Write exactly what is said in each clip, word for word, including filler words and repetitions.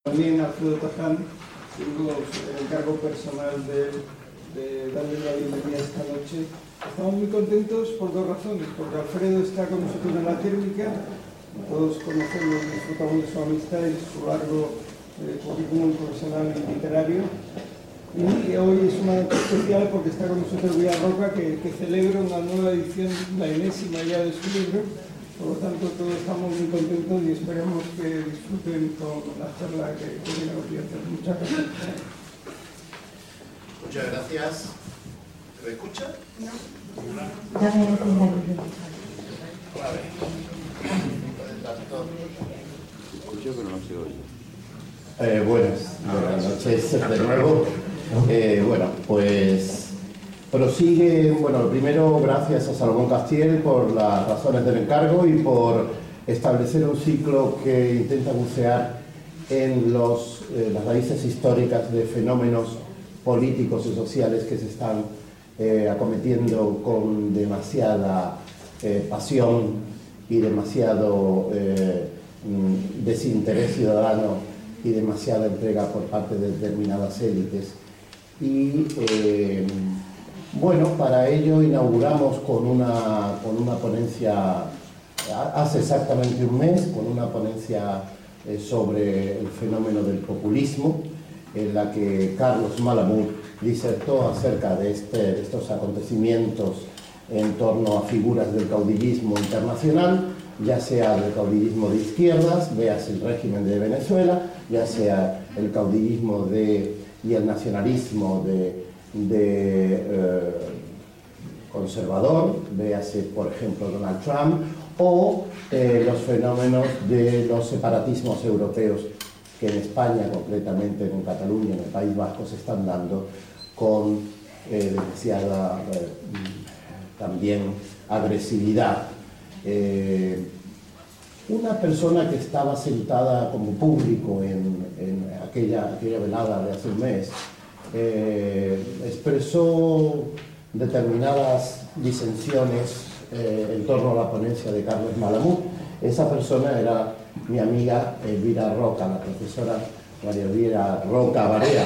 También Alfredo Taján, tengo el encargo personal de, de darle la bienvenida esta noche. Estamos muy contentos por dos razones, porque Alfredo está con nosotros en la térmica, todos conocemos y disfrutamos de su amistad y su largo eh, currículum profesional y literario. Y hoy es una noche especial porque está con nosotros Villarroca, que, que celebra una nueva edición, la enésima ya de su libro. Por lo tanto, todos estamos muy contentos y esperemos que disfruten con la charla que, que viene a continuación. Muchas gracias. Muchas gracias. ¿Se me escucha? No. A ver. Yo que no se oye. Eh, buenas, buenas noches de nuevo. Eh, bueno, pues prosigue, bueno, primero gracias a Salomón Castiel por las razones del encargo y por establecer un ciclo que intenta bucear en los, eh, las raíces históricas de fenómenos políticos y sociales que se están eh, acometiendo con demasiada eh, pasión y demasiado eh, desinterés ciudadano y demasiada entrega por parte de determinadas élites. Y eh, bueno, para ello inauguramos con una, con una ponencia, hace exactamente un mes, con una ponencia eh, sobre el fenómeno del populismo, en la que Carlos Malamud disertó acerca de, este, de estos acontecimientos en torno a figuras del caudillismo internacional, ya sea el caudillismo de izquierdas, veas el régimen de Venezuela, ya sea el caudillismo de, y el nacionalismo de, de eh, conservador, véase por ejemplo Donald Trump, o eh, los fenómenos de los separatismos europeos que en España, concretamente en Cataluña, en el País Vasco, se están dando con eh, demasiada eh, también agresividad. Eh, una persona que estaba sentada como público en, en aquella, aquella velada de hace un mes eh, expresó determinadas disensiones eh, en torno a la ponencia de Carlos Malamud. Esa persona era mi amiga Elvira Roca, la profesora María Elvira Roca Barea,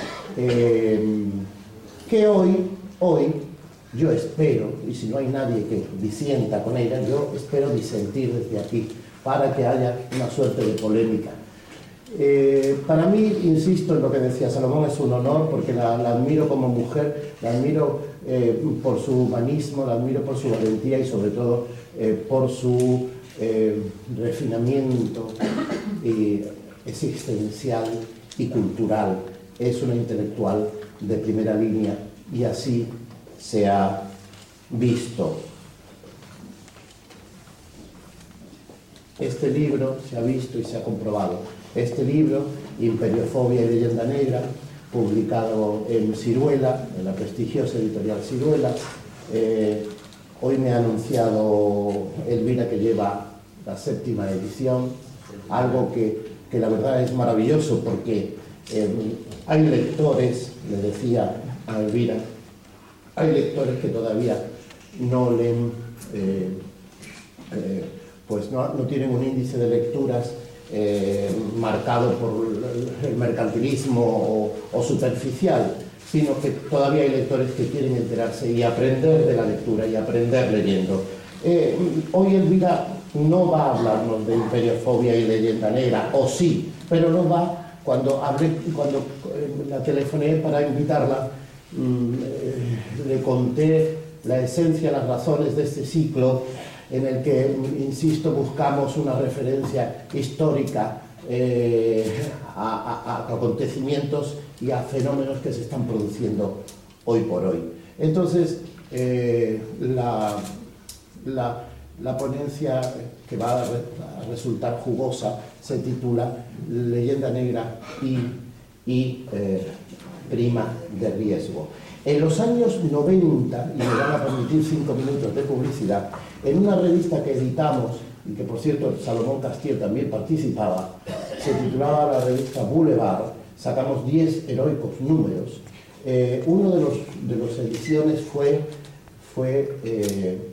eh, que hoy, hoy yo espero, y si no hay nadie que disienta con ella, yo espero disentir desde aquí para que haya una suerte de polémica. Eh, para mí, insisto en lo que decía Salomón, es un honor porque la, la admiro como mujer, la admiro eh, por su humanismo, la admiro por su valentía y sobre todo eh, por su eh, refinamiento eh, existencial y cultural. Es una intelectual de primera línea y así se ha visto. Este libro se ha visto y se ha comprobado. Este libro, Imperiofobia y leyenda negra, publicado en Siruela, en la prestigiosa editorial Siruela, eh, hoy me ha anunciado Elvira que lleva la séptima edición, algo que, que la verdad es maravilloso porque eh, hay lectores, le decía a Elvira, hay lectores que todavía no leen, eh, eh, pues no, no tienen un índice de lecturas eh, marcado por el mercantilismo o, o superficial, sino que todavía hay lectores que quieren enterarse y aprender de la lectura y aprender leyendo. Eh, hoy Elvira no va a hablarnos de imperiofobia y leyenda negra, o sí, pero no va, cuando, hablé, cuando eh, la telefoné para invitarla, le conté la esencia, las razones de este ciclo en el que, insisto, buscamos una referencia histórica eh, a, a, a acontecimientos y a fenómenos que se están produciendo hoy por hoy. Entonces, eh, la, la, la ponencia que va a, re, a resultar jugosa se titula Leyenda Negra y, y eh, prima de riesgo. En los años noventa, y me van a permitir cinco minutos de publicidad, en una revista que editamos, y que por cierto Salomón Castiel también participaba, se titulaba la revista Boulevard, sacamos diez heroicos números. Eh, uno de los de las ediciones fue, fue eh,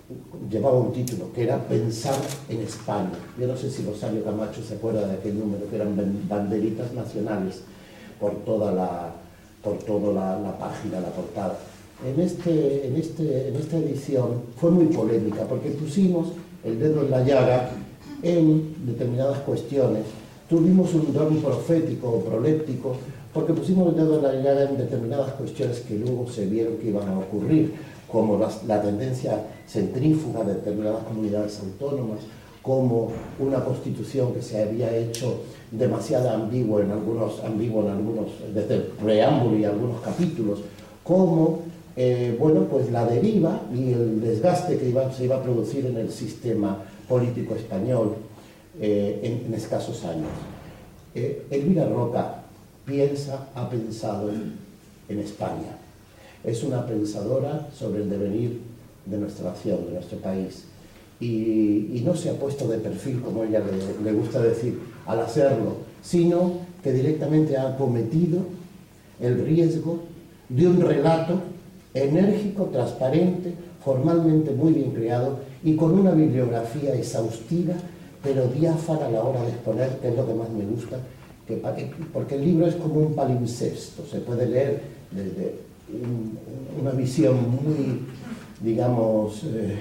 llevaba un título que era Pensar en España. Yo no sé si Rosario Camacho se acuerda de aquel número, que eran banderitas nacionales por toda la, por toda la, la página, la portada. En, este, en, este, en esta edición fue muy polémica porque pusimos el dedo en la llaga en determinadas cuestiones. Tuvimos un don profético o proléptico porque pusimos el dedo en la llaga en determinadas cuestiones que luego se vieron que iban a ocurrir, como la, la tendencia centrífuga de determinadas comunidades autónomas, como una constitución que se había hecho demasiado ambigua en algunos, ambigua en algunos, desde el preámbulo y algunos capítulos, como eh, bueno, pues la deriva y el desgaste que iba, se iba a producir en el sistema político español eh, en, en escasos años. Eh, Elvira Roca piensa, ha pensado en, en España. Es una pensadora sobre el devenir de nuestra nación, de nuestro país. Y, y no se ha puesto de perfil, como ella le, le gusta decir, al hacerlo, sino que directamente ha acometido el riesgo de un relato enérgico, transparente, formalmente muy bien creado y con una bibliografía exhaustiva, pero diáfana a la hora de exponer, que es lo que más me gusta, que, porque el libro es como un palimpsesto, se puede leer desde un, una visión muy, digamos, eh,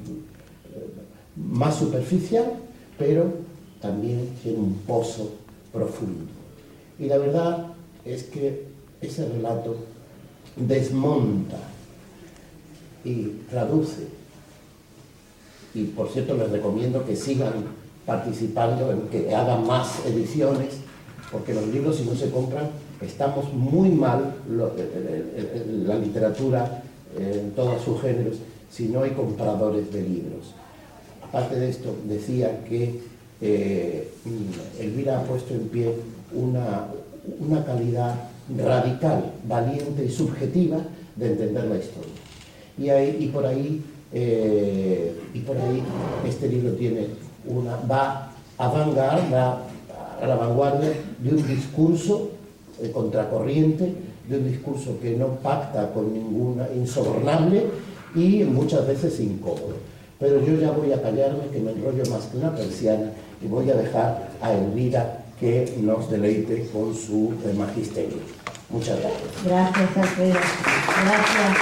más superficial, pero también tiene un pozo profundo. Y la verdad es que ese relato desmonta y traduce, y por cierto les recomiendo que sigan participando, en que hagan más ediciones, porque los libros, si no se compran, estamos muy mal, lo, la literatura en todos sus géneros, si no hay compradores de libros. Aparte de esto, decía que eh, Elvira ha puesto en pie una, una calidad radical, valiente y subjetiva de entender la historia. Y, ahí, y, por ahí, eh, y por ahí este libro tiene una, va a vanguard, va a la vanguardia de un discurso eh, contracorriente, de un discurso que no pacta con ninguna, insobornable y muchas veces incómodo. Pero yo ya voy a callarme, que me enrollo más que una persiana, y voy a dejar a Elvira que nos deleite con su eh, magisterio. Muchas gracias. Gracias, Alfredo. Gracias.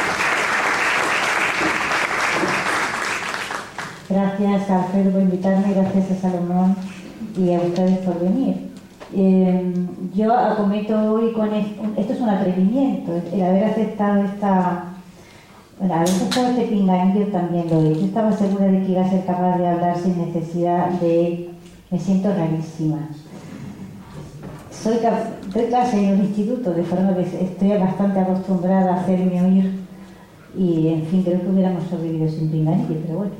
Gracias, Alfredo, por invitarme, gracias a Salomón y a ustedes por venir. Eh, yo acometo hoy con esto, esto es un atrevimiento, el haber aceptado esta... Bueno, haber aceptado este pinganillo también lo he. Yo estaba segura de que iba a ser capaz de hablar sin necesidad de... Me siento rarísima. Soy de clase en un instituto, de forma que estoy bastante acostumbrada a hacerme oír y, en fin, creo que hubiéramos sobrevivido sin pinganillo, pero bueno.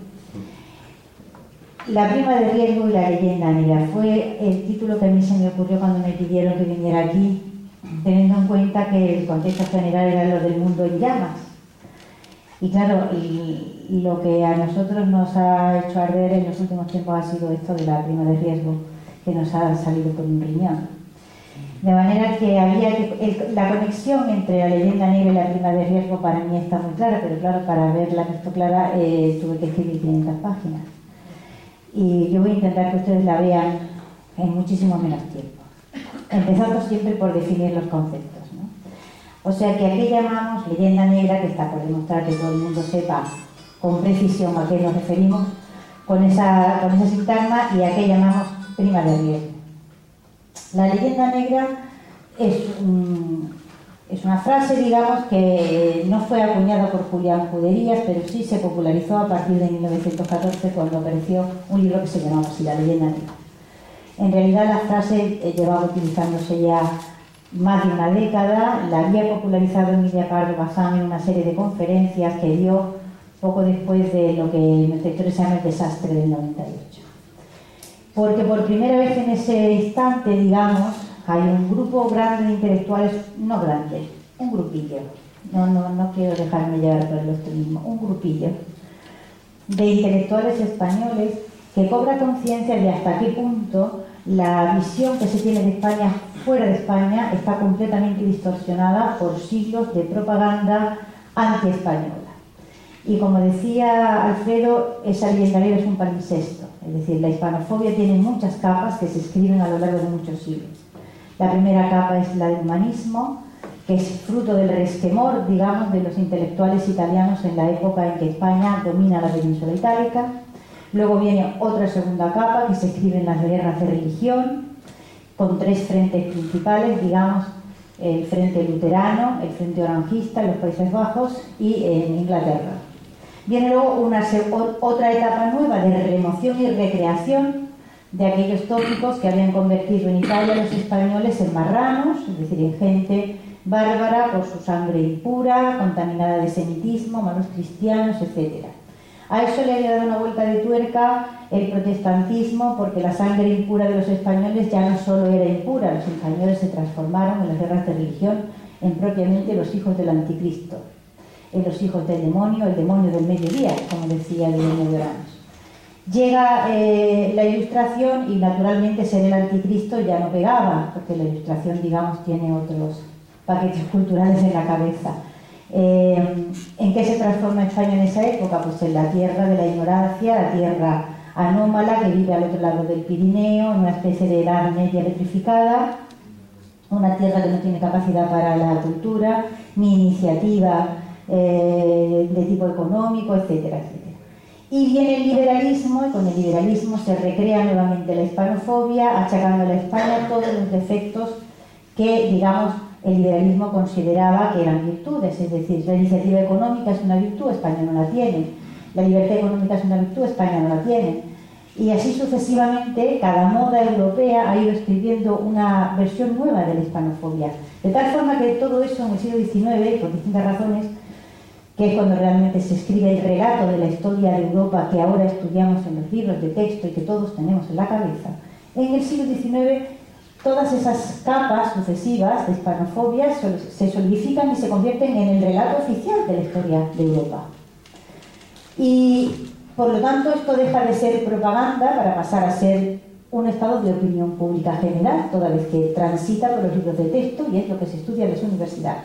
La prima de riesgo y la leyenda negra fue el título que a mí se me ocurrió cuando me pidieron que viniera aquí, teniendo en cuenta que el contexto general era lo del mundo en llamas. Y claro, y, y lo que a nosotros nos ha hecho arder en los últimos tiempos ha sido esto de la prima de riesgo, que nos ha salido por un riñón. De manera que había que, el, la conexión entre la leyenda negra y la prima de riesgo para mí está muy clara, pero claro, para verla esto clara eh, tuve que escribir quinientas páginas. Y yo voy a intentar que ustedes la vean en muchísimo menos tiempo, empezando siempre por definir los conceptos. O sea que a qué llamamos leyenda negra, que está por demostrar que todo el mundo sepa con precisión a qué nos referimos con esa, con esa sintagma, y a qué llamamos prima de riesgo. La leyenda negra es, un, es una frase, digamos, que no fue acuñada por Julián Juderías, pero sí se popularizó a partir de mil novecientos catorce, cuando apareció un libro que se llamaba así, La leyenda negra. En realidad la frase llevaba utilizándose ya más de una década, la había popularizado Emilia Pardo Bazán en una serie de conferencias que dio poco después de lo que nuestra historia se llama el desastre del noventa y ocho. Porque por primera vez en ese instante, digamos, hay un grupo grande de intelectuales, no grande, un grupillo, no, no, no quiero dejarme llevar por el optimismo, un grupillo de intelectuales españoles que cobra conciencia de hasta qué punto la visión que se tiene de España fuera de España está completamente distorsionada por siglos de propaganda anti-española. Y como decía Alfredo, esa leyenda negra es un palincesto, es decir, la hispanofobia tiene muchas capas que se escriben a lo largo de muchos siglos. La primera capa es la del humanismo, que es fruto del resquemor, digamos, de los intelectuales italianos en la época en que España domina la península itálica. Luego viene otra segunda capa que se escribe en las guerras de religión, con tres frentes principales, digamos, el frente luterano, el frente orangista en los Países Bajos y en Inglaterra. Viene luego una, otra etapa nueva de remoción y recreación de aquellos tópicos que habían convertido en Italia a los españoles en marranos, es decir, en gente bárbara por su sangre impura, contaminada de semitismo, malos cristianos, etcétera. A eso le había dado una vuelta de tuerca el protestantismo, porque la sangre impura de los españoles ya no solo era impura, los españoles se transformaron en las guerras de religión en propiamente los hijos del anticristo, en los hijos del demonio, el demonio del mediodía, como decía Guillermo de Oranos. Llega eh, la Ilustración y naturalmente ser el anticristo ya no pegaba, porque la Ilustración, digamos, tiene otros paquetes culturales en la cabeza. Eh, ¿En qué se transforma España en esa época? Pues en la tierra de la ignorancia, la tierra anómala que vive al otro lado del Pirineo, en una especie de edad media electrificada, una tierra que no tiene capacidad para la cultura, ni iniciativa eh, de tipo económico, etcétera, etcétera. Y viene el liberalismo, y con el liberalismo se recrea nuevamente la hispanofobia, achacando a España todos los defectos que, digamos, el liberalismo consideraba que eran virtudes, es decir, la iniciativa económica es una virtud, España no la tiene, la libertad económica es una virtud, España no la tiene. Y así sucesivamente, cada moda europea ha ido escribiendo una versión nueva de la hispanofobia. De tal forma que todo eso en el siglo diecinueve, por distintas razones, que es cuando realmente se escribe el relato de la historia de Europa que ahora estudiamos en los libros de texto y que todos tenemos en la cabeza, en el siglo diecinueve todas esas capas sucesivas de hispanofobia se solidifican y se convierten en el relato oficial de la historia de Europa. Y por lo tanto esto deja de ser propaganda para pasar a ser un estado de opinión pública general, toda vez que transita por los libros de texto y es lo que se estudia en las universidades.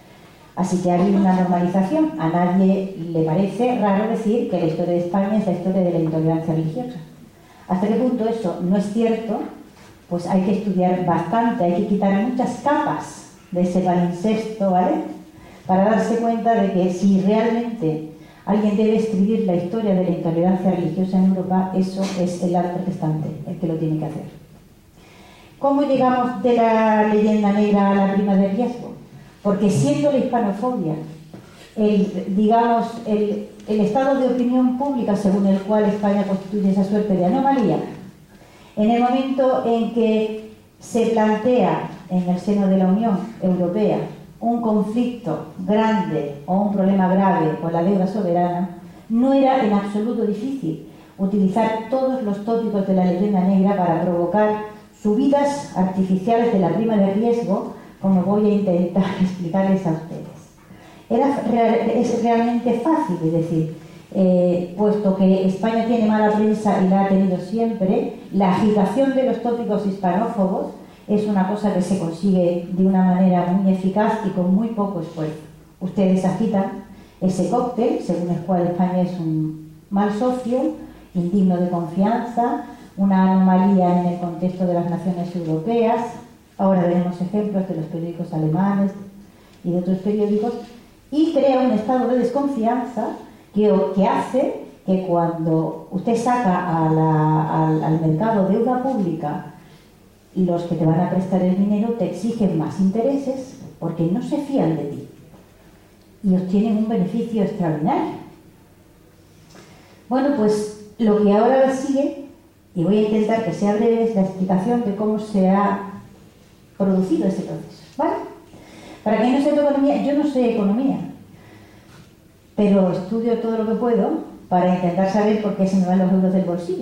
Así que ha habido una normalización. A nadie le parece raro decir que la historia de España es la historia de la intolerancia religiosa. ¿Hasta qué punto eso no es cierto? Pues hay que estudiar bastante, hay que quitar muchas capas de ese palincesto, ¿vale? Para darse cuenta de que si realmente alguien debe escribir la historia de la intolerancia religiosa en Europa, eso es el lado protestante el que lo tiene que hacer. ¿Cómo llegamos de la leyenda negra a la prima de riesgo? Porque siendo la hispanofobia, el, digamos, el, el estado de opinión pública según el cual España constituye esa suerte de anomalía, en el momento en que se plantea en el seno de la Unión Europea un conflicto grande o un problema grave con la deuda soberana, no era en absoluto difícil utilizar todos los tópicos de la leyenda negra para provocar subidas artificiales de la prima de riesgo, como voy a intentar explicarles a ustedes. Era, es realmente fácil, es decir, Eh, puesto que España tiene mala prensa y la ha tenido siempre, la agitación de los tópicos hispanófobos es una cosa que se consigue de una manera muy eficaz y con muy poco esfuerzo. Ustedes agitan ese cóctel, según el cual España es un mal socio, indigno de confianza, una anomalía en el contexto de las naciones europeas. Ahora veremos ejemplos de los periódicos alemanes y de otros periódicos, y crea un estado de desconfianza que, que hace que cuando usted saca a la, al, al mercado deuda pública, los que te van a prestar el dinero te exigen más intereses porque no se fían de ti y obtienen un beneficio extraordinario. Bueno, pues lo que ahora sigue, y voy a intentar que sea breve, es la explicación de cómo se ha producido ese proceso, ¿vale? Para quien no sepa economía, yo no sé economía, pero estudio todo lo que puedo para intentar saber por qué se me van los euros del bolsillo,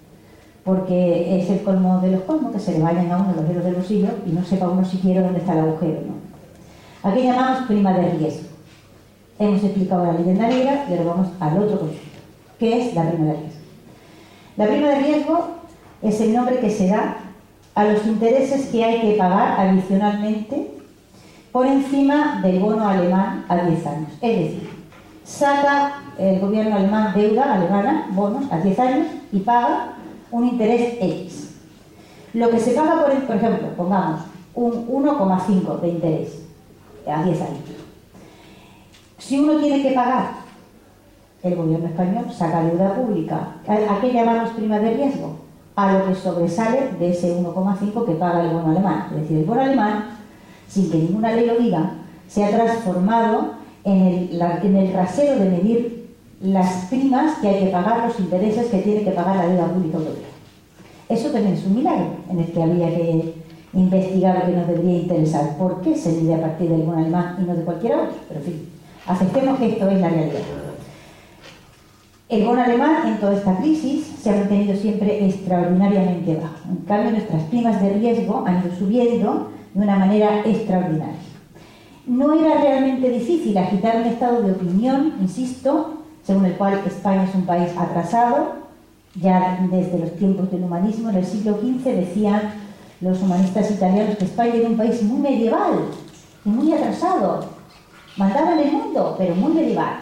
porque es el colmo de los colmos que se le vayan a uno los euros del bolsillo y no sepa uno siquiera dónde está el agujero, ¿no? Aquí llamamos prima de riesgo. Hemos explicado la leyenda negra y ahora vamos al otro concepto, que es la prima de riesgo. La prima de riesgo es el nombre que se da a los intereses que hay que pagar adicionalmente por encima del bono alemán a diez años. Es decir, saca el gobierno alemán deuda alemana, bonos, a diez años y paga un interés X. Lo que se paga, por, por ejemplo, pongamos un uno coma cinco de interés a diez años. Si uno tiene que pagar, el gobierno español saca deuda pública. ¿A qué llamamos prima de riesgo? A lo que sobresale de ese uno coma cinco que paga el bono alemán. Es decir, el bono alemán, sin que ninguna ley lo diga, se ha transformado en el, la, en el rasero de medir las primas que hay que pagar, los intereses que tiene que pagar la deuda pública europea. Eso también es un milagro en el que habría que investigar lo que nos debería interesar. ¿Por qué se mide a partir del bono alemán y no de cualquier otro? Pero en fin, aceptemos que esto es la realidad. El bono alemán en toda esta crisis se ha mantenido siempre extraordinariamente bajo. En cambio, nuestras primas de riesgo han ido subiendo de una manera extraordinaria. No era realmente difícil agitar un estado de opinión, insisto, según el cual España es un país atrasado. Ya desde los tiempos del humanismo, en el siglo quince, decían los humanistas italianos que España era un país muy medieval y muy atrasado. Mandaba en el mundo, pero muy medieval.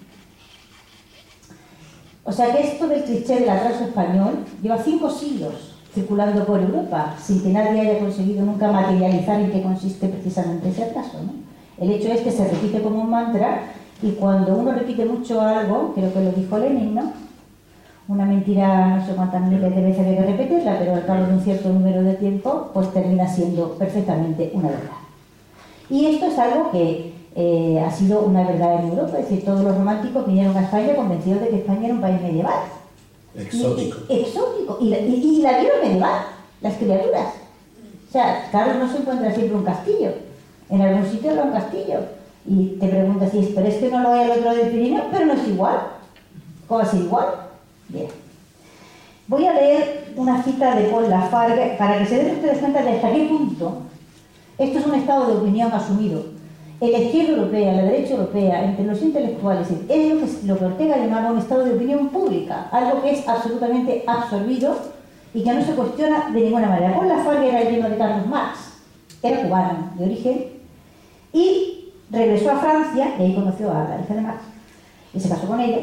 O sea que esto del cliché del atraso español lleva cinco siglos circulando por Europa, sin que nadie haya conseguido nunca materializar en qué consiste precisamente ese atraso, ¿no? El hecho es que se repite como un mantra, y cuando uno repite mucho algo, creo que lo dijo Lenin, ¿no? Una mentira, no sé cuántas miles de veces hay que repetirla, pero al cabo de un cierto número de tiempo, pues termina siendo perfectamente una verdad. Y esto es algo que eh, ha sido una verdad en Europa, es decir, todos los románticos vinieron a España convencidos de que España era un país medieval. Exótico. Y, exótico. Y la, y, y la vieron medieval, las criaturas. O sea, claro, no se encuentra siempre un castillo. En algún sitio habrá un castillo. Y te preguntas, si pero es que no lo hay al otro lado del Pirineo, pero no es igual. ¿Cómo es igual? Bien. Voy a leer una cita de Paul Lafargue para que se den ustedes cuenta de hasta qué punto esto es un estado de opinión asumido. En la izquierda europea, en la derecha europea, entre los intelectuales, es lo que, lo que Ortega llamaba un estado de opinión pública, algo que es absolutamente absorbido y que no se cuestiona de ninguna manera. Paul Lafargue era el yerno de Carlos Marx, era cubano de origen y regresó a Francia, y ahí conoció a la hija de Marx y se casó con ella,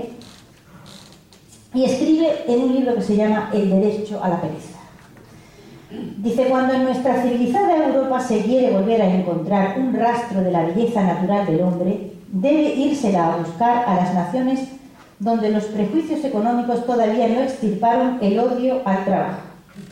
y escribe en un libro que se llama El derecho a la pereza. Dice, cuando en nuestra civilizada Europa se quiere volver a encontrar un rastro de la belleza natural del hombre, debe írsela a buscar a las naciones donde los prejuicios económicos todavía no extirparon el odio al trabajo.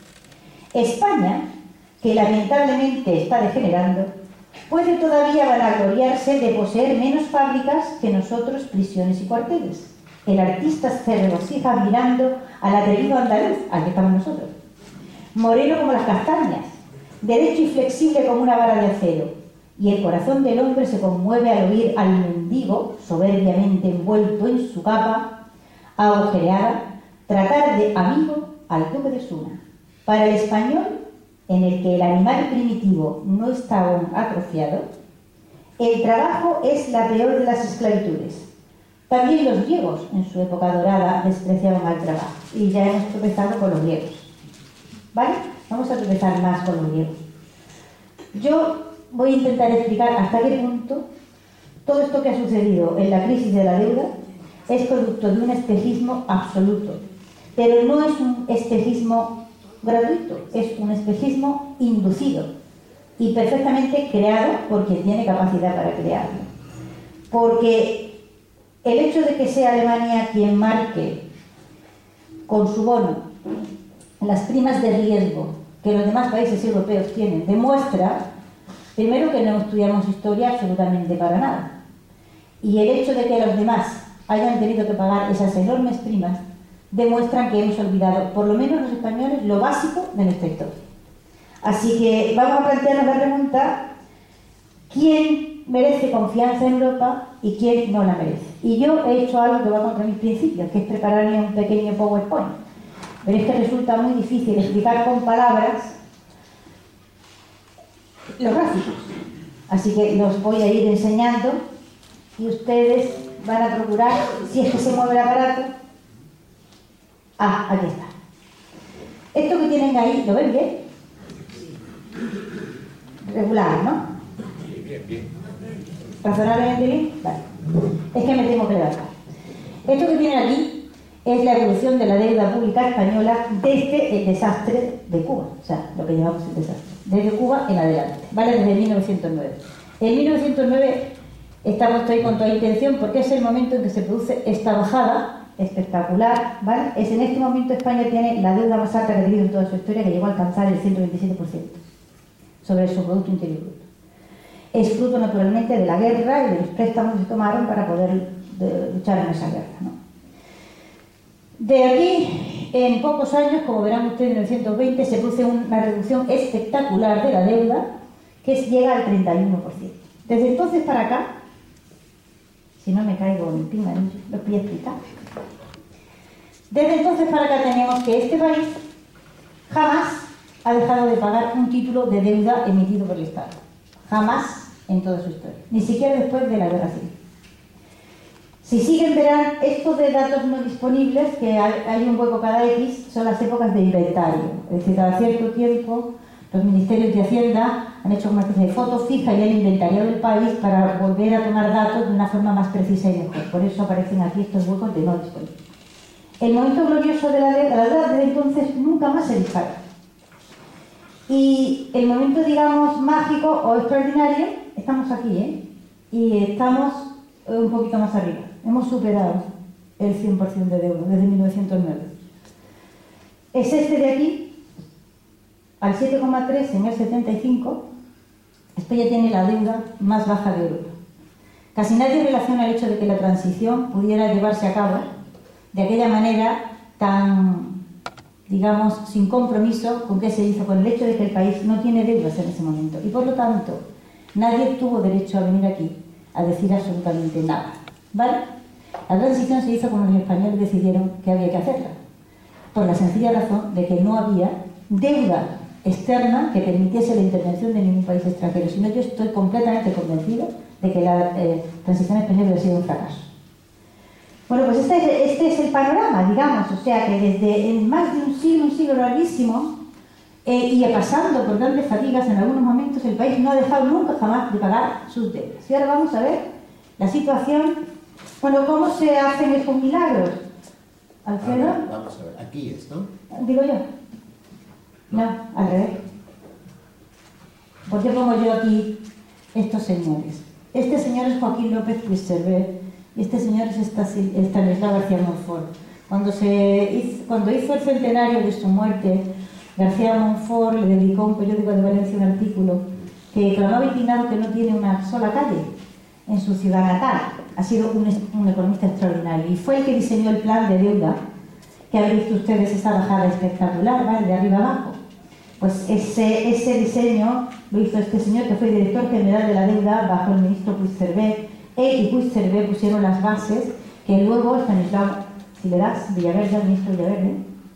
España, que lamentablemente está degenerando, puede todavía vanagloriarse de poseer menos fábricas que nosotros prisiones y cuarteles. El artista se regocija mirando al atrevido andaluz, al que estamos nosotros, moreno como las castañas, derecho y flexible como una vara de acero, y el corazón del hombre se conmueve al oír al mendigo, soberbiamente envuelto en su capa, agujereada, tratar de amigo al duque de Suna. Para el español, en el que el animal primitivo no está aún atrofiado, el trabajo es la peor de las esclavitudes. También los griegos, en su época dorada, despreciaban al trabajo, y ya hemos tropezado con los griegos. ¿Vale? Vamos a tropezar más con los griegos. Yo voy a intentar explicar hasta qué punto todo esto que ha sucedido en la crisis de la deuda es producto de un espejismo absoluto, pero no es un espejismo gratuito, es un espejismo inducido y perfectamente creado por quien tiene capacidad para crearlo. Porque el hecho de que sea Alemania quien marque con su bono las primas de riesgo que los demás países europeos tienen, demuestra, primero, que no estudiamos historia absolutamente para nada. Y el hecho de que los demás hayan tenido que pagar esas enormes primas demuestran que hemos olvidado, por lo menos los españoles, lo básico de nuestra historia. Así que vamos a plantearnos la pregunta: ¿quién merece confianza en Europa y quién no la merece? Y yo he hecho algo que va contra mis principios, que es prepararme un pequeño PowerPoint. Pero es que resulta muy difícil explicar con palabras los gráficos. Así que los voy a ir enseñando y ustedes van a procurar, si es que se mueve el aparato. Ah, aquí está. Esto que tienen ahí, ¿lo ven bien? Regular, ¿no? Bien, bien. ¿Razonablemente bien? Vale. Es que me tengo que levantar. Esto que tiene aquí es la evolución de la deuda pública española desde el desastre de Cuba, o sea, lo que llamamos el desastre, desde Cuba en adelante, ¿vale? Desde mil novecientos nueve. En mil novecientos nueve está puesto ahí con toda intención porque es el momento en que se produce esta bajada espectacular, ¿vale? Es en este momento España tiene la deuda más alta que ha tenido en toda su historia, que llegó a alcanzar el ciento veintisiete por ciento sobre su Producto Interior Bruto. Es fruto naturalmente de la guerra y de los préstamos que se tomaron para poder de, luchar en esa guerra, ¿no? De aquí, en pocos años, como verán ustedes, en mil novecientos veinte, se produce una reducción espectacular de la deuda que llega al treinta y uno por ciento. Desde entonces para acá, si no me caigo en pinga, lo voy a explicar. Desde entonces para acá tenemos que este país jamás ha dejado de pagar un título de deuda emitido por el Estado. Jamás en toda su historia. Ni siquiera después de la Guerra Civil. Si siguen verán estos de datos no disponibles, que hay, hay un hueco cada X, son las épocas de inventario. Es decir, cada cierto tiempo los ministerios de Hacienda han hecho una especie de foto fija y han inventariado el país para volver a tomar datos de una forma más precisa y mejor. Por eso aparecen aquí estos huecos de no disponibles. El momento glorioso de la deuda, la deuda desde entonces nunca más se dispara. Y el momento, digamos, mágico o extraordinario, estamos aquí, ¿eh? Y estamos un poquito más arriba. Hemos superado el cien por ciento de deuda desde mil novecientos nueve. Es este de aquí, al siete coma tres en el setenta y cinco, España tiene la deuda más baja de Europa. Casi nadie relaciona el hecho de que la transición pudiera llevarse a cabo de aquella manera tan, digamos, sin compromiso con qué se hizo, con el hecho de que el país no tiene deudas en ese momento. Y por lo tanto, nadie tuvo derecho a venir aquí a decir absolutamente nada, ¿vale? La transición se hizo como los españoles decidieron que había que hacerla, por la sencilla razón de que no había deuda externa que permitiese la intervención de ningún país extranjero. Si no, yo estoy completamente convencido de que la eh, transición española ha sido un fracaso. Bueno, pues este es, este es el panorama, digamos, o sea que desde en más de un siglo, un siglo larguísimo, eh, y pasando por grandes fatigas en algunos momentos, el país no ha dejado nunca jamás de pagar sus deudas. Y ahora vamos a ver la situación, bueno, cómo se hacen estos milagros. ¿Alfredo? Ver, vamos a ver, aquí es, ¿no? Digo yo. No, al revés. ¿Por qué pongo yo aquí estos señores? Este señor es Joaquín López Puigcerver y este señor es Estanislao García Montfort. Cuando, se hizo, cuando hizo el centenario de su muerte, García Montfort le dedicó a un periódico de Valencia un artículo que clamaba indignado que no tiene una sola calle en su ciudad natal. Ha sido un, un economista extraordinario y fue el que diseñó el plan de deuda que habéis visto ustedes, esa bajada espectacular, ¿vale? De arriba abajo. Pues ese, ese diseño lo hizo este señor que fue director general de la deuda bajo el ministro Puigcerver. Él y Puigcerver pusieron las bases que luego Estanislao, si le das, Villaverde, el ministro Villaverde,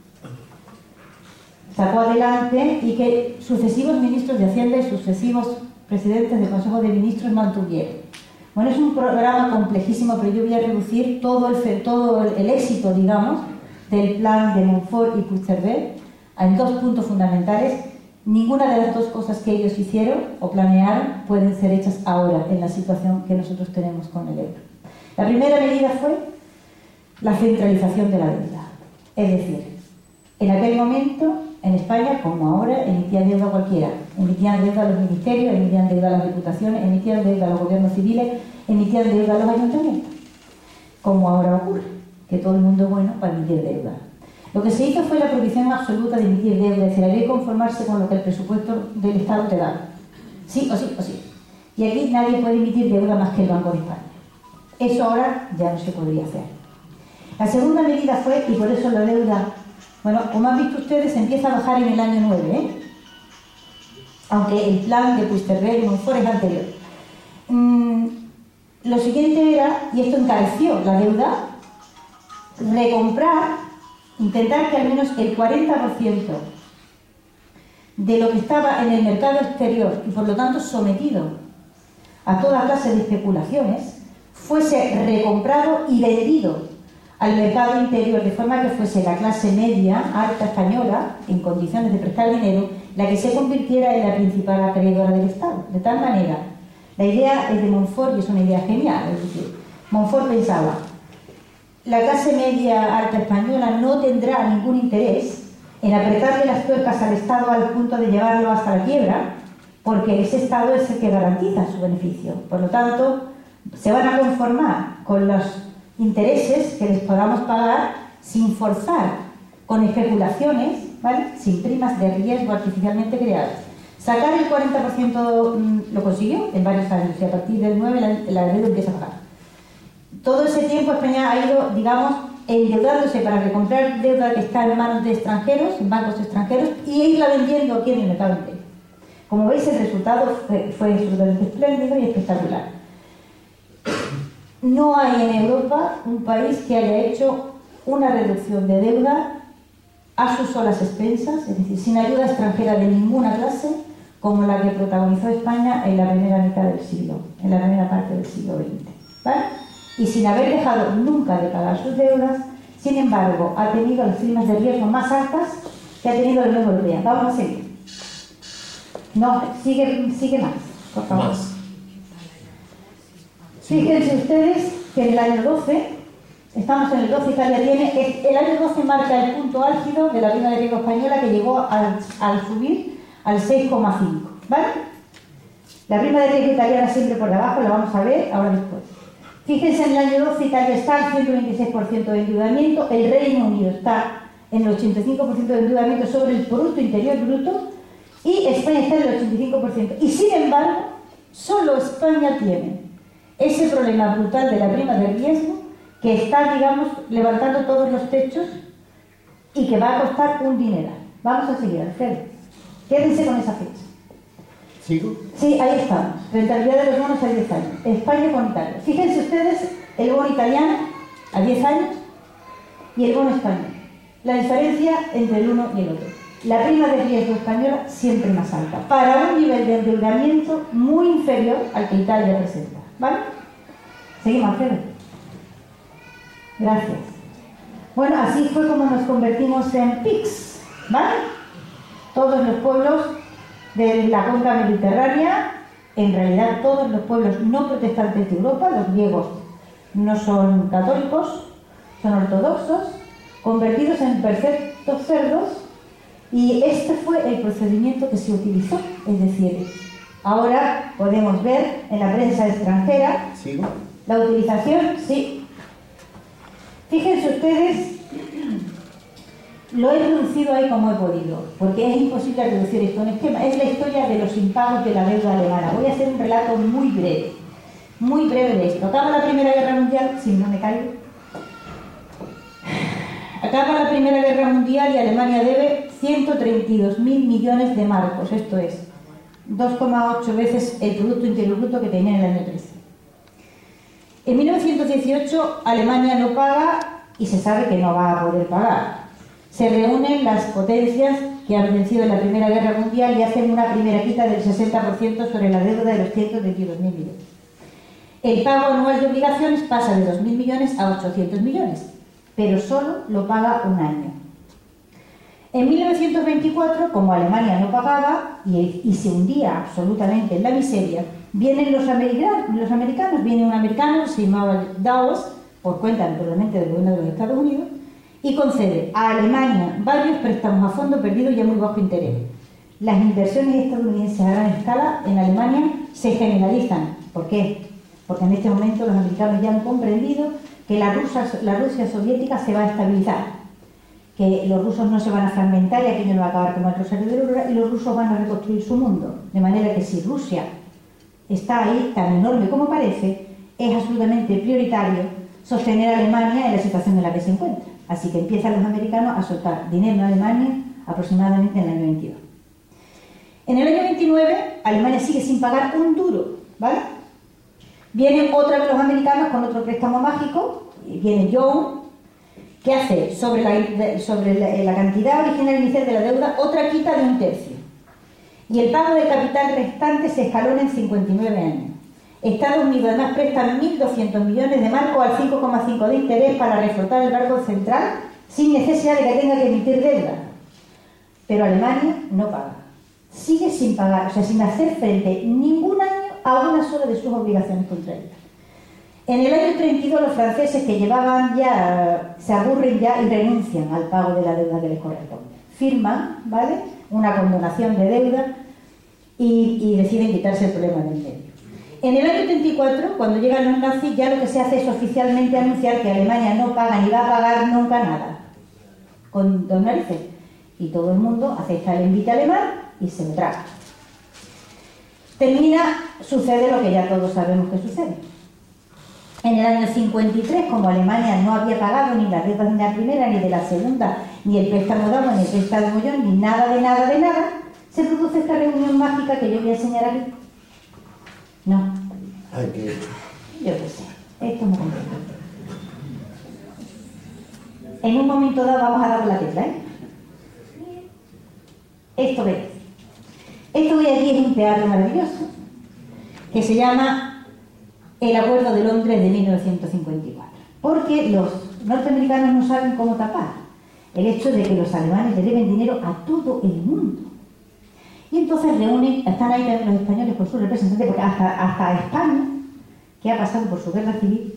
sacó adelante y que sucesivos ministros de Hacienda y sucesivos presidentes del Consejo de Ministros mantuvieron. Bueno, es un programa complejísimo, pero yo voy a reducir todo el, todo el, el éxito, digamos, del plan de Montfort y Puigcerver en dos puntos fundamentales. Ninguna de las dos cosas que ellos hicieron o planearon pueden ser hechas ahora en la situación que nosotros tenemos con el euro. La primera medida fue la centralización de la deuda. Es decir, en aquel momento, en España, como ahora, emitían deuda cualquiera. Emitían deuda a los ministerios, emitían deuda a las diputaciones, emitían deuda a los gobiernos civiles, emitían deuda a los ayuntamientos. Como ahora ocurre, que todo el mundo es bueno para emitir deuda. Lo que se hizo fue la prohibición absoluta de emitir deuda, es decir, había que conformarse con lo que el presupuesto del Estado te da. Sí o sí o sí. Y aquí nadie puede emitir deuda más que el Banco de España. Eso ahora ya no se podría hacer. La segunda medida fue, y por eso la deuda, bueno, como han visto ustedes, empieza a bajar en el año nueve, ¿eh? Aunque el plan de Puigcerver y Montfort es anterior. Mm, lo siguiente era, y esto encareció la deuda, recomprar, intentar que al menos el cuarenta por ciento de lo que estaba en el mercado exterior y por lo tanto sometido a toda clase de especulaciones fuese recomprado y vendido al mercado interior, de forma que fuese la clase media alta española, en condiciones de prestar dinero, la que se convirtiera en la principal acreedora del Estado. De tal manera La idea es de Montfort y es una idea genial. Es decir, Montfort pensaba, la clase media alta española no tendrá ningún interés en apretarle las tuercas al Estado al punto de llevarlo hasta la quiebra, porque ese Estado es el que garantiza su beneficio. Por lo tanto, se van a conformar con los intereses que les podamos pagar sin forzar, con especulaciones, ¿vale?, sin primas de riesgo artificialmente creadas. Sacar el cuarenta por ciento lo consiguió en varios años y a partir del nueve la, la deuda empieza a bajar. Todo ese tiempo España ha ido, digamos, endeudándose para recomprar deuda que está en manos de extranjeros, en bancos extranjeros, y irla vendiendo aquí en el mercado entero. Como veis, el resultado fue, fue absolutamente espléndido y espectacular. No hay en Europa un país que haya hecho una reducción de deuda a sus solas expensas, es decir, sin ayuda extranjera de ninguna clase, como la que protagonizó España en la primera mitad del siglo, en la primera parte del siglo veinte, ¿vale? Y sin haber dejado nunca de pagar sus deudas, sin embargo, ha tenido las primas de riesgo más altas que ha tenido la Unión Europea. Vamos a seguir. No, sigue, sigue más, por favor. Más. Fíjense ustedes que en el año doce, estamos en el doce, Italia tiene, el año doce marca el punto álgido de la prima de riesgo española, que llegó al, al subir al seis coma cinco, ¿vale? La prima de riesgo italiana siempre por debajo, la vamos a ver ahora después. Fíjense, en el año doce Italia está al ciento veintiséis por ciento de endeudamiento, el Reino Unido está en el ochenta y cinco por ciento de endeudamiento sobre el Producto Interior Bruto y España está en el ochenta y cinco por ciento. Y sin embargo, solo España tiene ese problema brutal de la prima de riesgo que está, digamos, levantando todos los techos y que va a costar un dineral. Vamos a seguir, Alfredo. Quédense con esa fecha. ¿Sigo? Sí, ahí estamos. Rentabilidad de los bonos a diez años. España con Italia. Fíjense ustedes el bono italiano a diez años y el bono español. La diferencia entre el uno y el otro. La prima de riesgo española siempre más alta, para un nivel de endeudamiento muy inferior al que Italia presenta. ¿Vale? Seguimos, Alfredo. Gracias. Bueno, así fue como nos convertimos en P I Cs. ¿Vale? Todos los pueblos de la cuenca mediterránea, en realidad todos los pueblos no protestantes de Europa, los griegos no son católicos, son ortodoxos, convertidos en perfectos cerdos, y este fue el procedimiento que se utilizó. Es decir, ahora podemos ver en la prensa extranjera ¿Sigo? la utilización, sí. Fíjense ustedes, lo he reducido ahí como he podido, porque es imposible reducir esto en esquema. Es la historia de los impagos de la deuda alemana. Voy a hacer un relato muy breve, muy breve de esto. Acaba la Primera Guerra Mundial, si no me caigo. Acaba la Primera Guerra Mundial y Alemania debe ciento treinta y dos mil millones de marcos, esto es, dos coma ocho veces el Producto Interior Bruto que tenía en el año trece. En mil novecientos dieciocho Alemania no paga y se sabe que no va a poder pagar. Se reúnen las potencias que han vencido en la Primera Guerra Mundial y hacen una primera quita del sesenta por ciento sobre la deuda de los ciento treinta y dos mil millones. El pago anual de obligaciones pasa de dos mil millones a ochocientos millones, pero solo lo paga un año. En mil novecientos veinticuatro, como Alemania no pagaba y, y se hundía absolutamente en la miseria, vienen los americanos, los americanos, viene un americano, se llamaba Dawes, por cuenta naturalmente del gobierno de los Estados Unidos, y concede a Alemania varios préstamos a fondo perdido y a muy bajo interés. Las inversiones estadounidenses a gran escala en Alemania se generalizan. ¿Por qué? Porque en este momento los americanos ya han comprendido que la Rusia, la Rusia soviética se va a estabilizar, que los rusos no se van a fragmentar y aquello no va a acabar como el Rosario de Aurora, y los rusos van a reconstruir su mundo. De manera que si Rusia está ahí, tan enorme como parece, es absolutamente prioritario sostener a Alemania en la situación en la que se encuentra. Así que empiezan los americanos a soltar dinero en Alemania aproximadamente en el año veintidós. En el año veintinueve, Alemania sigue sin pagar un duro, ¿vale? Vienen otra vez los americanos con otro préstamo mágico, viene Young, que hace sobre, la, sobre la, la cantidad original inicial de la deuda otra quita de un tercio. Y el pago de capital restante se escalona en cincuenta y nueve años. Estados Unidos además presta mil doscientos millones de marcos al cinco coma cinco de interés para reflotar el Banco Central sin necesidad de que tenga que emitir deuda. Pero Alemania no paga. Sigue sin pagar, o sea, sin hacer frente ningún año a una sola de sus obligaciones contraídas. En el año treinta y dos los franceses, que llevaban ya, se aburren ya y renuncian al pago de la deuda que les corresponde. Firman, ¿vale?, una condonación de deuda y, y deciden quitarse el problema del medio. En el año treinta y cuatro, cuando llegan los nazis, ya lo que se hace es oficialmente anunciar que Alemania no paga ni va a pagar nunca nada. Con dos narices. Y todo el mundo acepta el envite alemán y se lo traga. Termina, sucede lo que ya todos sabemos que sucede. En el año cincuenta y tres, como Alemania no había pagado ni las deudas de la primera, ni de la segunda, ni el préstamo dado, ni el préstamo Mollón, ni nada de nada de nada, se produce esta reunión mágica que yo voy a enseñar aquí. No. Ay, qué... Yo qué sé. Esto es muy complicado. En un momento dado vamos a dar la tecla, ¿eh? Esto veis. Esto de aquí es un teatro maravilloso que se llama el Acuerdo de Londres de mil novecientos cincuenta y cuatro. Porque los norteamericanos no saben cómo tapar el hecho de que los alemanes le deben dinero a todo el mundo. Y entonces reúnen, están ahí también los españoles con sus representantes, porque hasta, hasta España, que ha pasado por su guerra civil,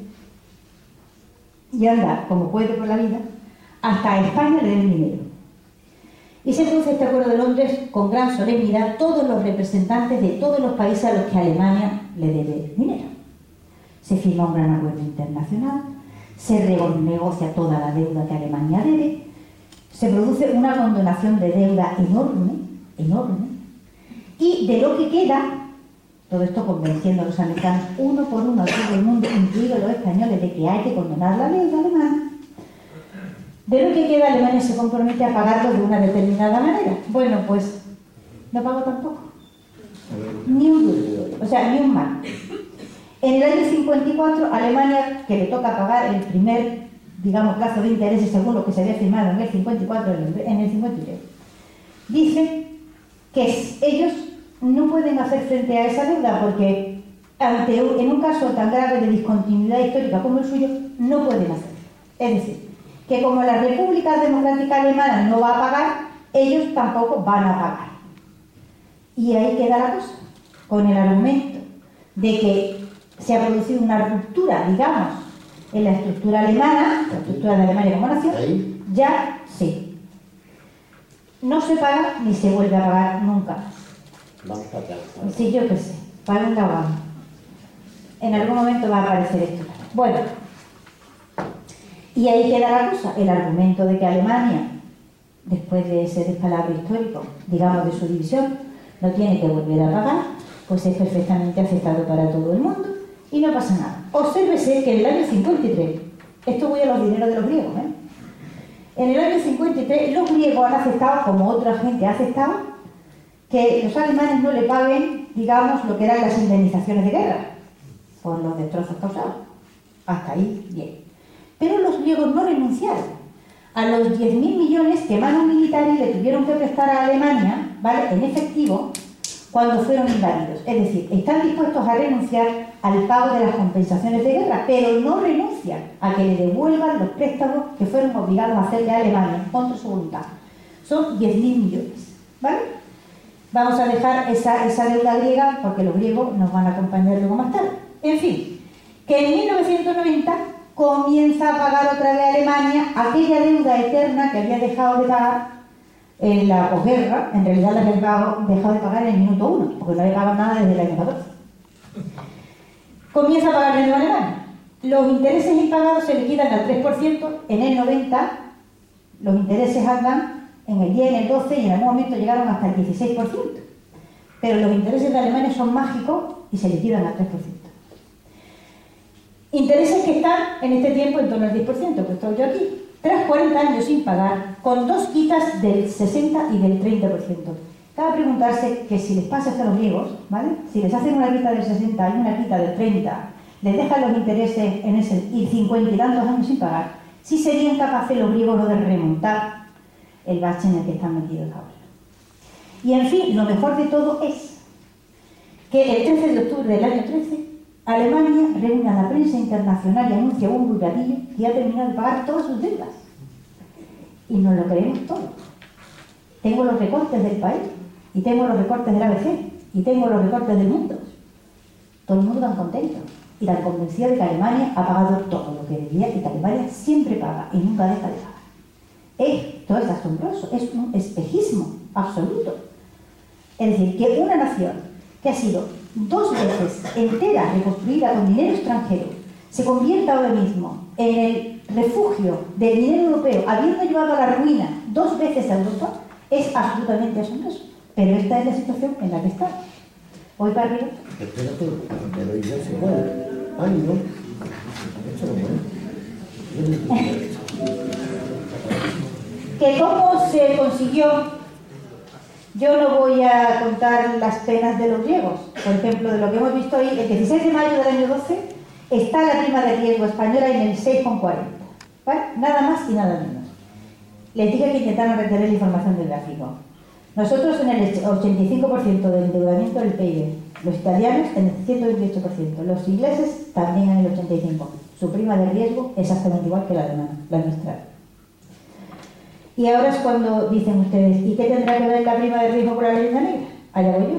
y anda como puede por la vida, hasta a España le deben dinero. Y se produce este Acuerdo de Londres con gran solemnidad, todos los representantes de todos los países a los que Alemania le debe dinero. Se firma un gran acuerdo internacional, se renegocia toda la deuda que Alemania debe, se produce una condonación de deuda enorme, enorme, y de lo que queda, todo esto convenciendo a los americanos uno por uno a todo el mundo, incluidos los españoles, de que hay que condonar la deuda alemana, de lo que queda Alemania se compromete a pagarlo de una determinada manera. Bueno, pues no pago tampoco. Ni un duro, o sea, ni un mal. En el año cincuenta y cuatro, Alemania, que le toca pagar el primer, digamos, plazo de intereses según lo que se había firmado en el cincuenta y cuatro, en el cincuenta y tres, dice que ellos no pueden hacer frente a esa deuda porque ante un, en un caso tan grave de discontinuidad histórica como el suyo, no pueden hacerlo. Es decir, que como la República Democrática Alemana no va a pagar, ellos tampoco van a pagar. Y ahí queda la cosa, con el argumento de que se ha producido una ruptura, digamos, en la estructura alemana, la estructura de Alemania como nación, ya sí. No se paga ni se vuelve a pagar nunca. Vamos para atrás. Sí, yo qué sé, para un vamos. En algún momento va a aparecer esto. Bueno, y ahí queda la cosa, el argumento de que Alemania, después de ese descalabro histórico, digamos, de su división, no tiene que volver a pagar, pues es perfectamente aceptado para todo el mundo y no pasa nada. Obsérvese que en el año cincuenta y tres, esto voy a los dineros de los griegos, ¿eh? En el año cincuenta y tres los griegos han aceptado, como otra gente ha aceptado, que los alemanes no le paguen, digamos, lo que eran las indemnizaciones de guerra por los destrozos causados. Hasta ahí, bien. Pero los griegos no renunciaron a los diez mil millones que manos militares le tuvieron que prestar a Alemania, ¿vale?, en efectivo, cuando fueron invadidos. Es decir, están dispuestos a renunciar al pago de las compensaciones de guerra, pero no renuncian a que le devuelvan los préstamos que fueron obligados a hacerle a Alemania contra su voluntad. Son diez mil millones, ¿vale? Vamos a dejar esa, esa deuda griega porque los griegos nos van a acompañar luego más tarde. En fin, que en mil novecientos noventa comienza a pagar otra vez a Alemania aquella deuda eterna que había dejado de pagar en la posguerra. En realidad la había dejado de pagar en el minuto uno, porque no había pagado nada desde el año catorce. Comienza a pagar de nuevo a Alemania. Los intereses impagados se liquidan al tres por ciento. En el noventa los intereses andan en el diez, en el doce y en algún momento llegaron hasta el dieciséis por ciento. Pero los intereses de Alemania son mágicos y se liquidan al tres por ciento. Intereses que están en este tiempo en torno al diez por ciento, que estoy yo aquí. Tras cuarenta años sin pagar, con dos quitas del sesenta y del treinta por ciento. Cabe preguntarse que si les pasa esto a los griegos, ¿vale? Si les hacen una quita del sesenta y una quita del treinta, les dejan los intereses en ese y cincuenta y tantos años sin pagar, si serían capaces los griegos de remontar el bache en el que están metidos ahora. Y en fin, lo mejor de todo es que el trece de octubre del año trece, Alemania reúne a la prensa internacional y anuncia un vulgarillo que ha terminado de pagar todas sus deudas. Y nos lo creemos todo. Tengo los recortes del país, y tengo los recortes de la A B C, y tengo los recortes del mundo. todo el mundo tan contento y tan convencido de que Alemania ha pagado todo lo que debía y que Alemania siempre paga y nunca deja de pagar. Esto es asombroso, es un espejismo absoluto. Es decir, que una nación que ha sido dos veces entera reconstruida con dinero extranjero se convierta ahora mismo en el refugio del dinero europeo, habiendo llevado a la ruina dos veces a Europa, es absolutamente asombroso. Pero esta es la situación en la que está. Voy para arriba. Espérate, pero yo se mueve. Ay, no. Esto no mueve. Que cómo se consiguió, yo no voy a contar las penas de los griegos. Por ejemplo, de lo que hemos visto hoy, el dieciséis de mayo del año doce está la prima de riesgo española en el seis coma cuarenta. ¿Vale? Nada más y nada menos. Les dije que intentaron retener la información del gráfico. Nosotros en el ochenta y cinco por ciento del endeudamiento del P I B, los italianos en el ciento veintiocho por ciento, los ingleses también en el ochenta y cinco por ciento. Su prima de riesgo es exactamente igual que la alemana, la nuestra. Y ahora es cuando dicen ustedes, ¿y qué tendrá que ver la prima de riesgo con la leyenda negra? Allá voy yo.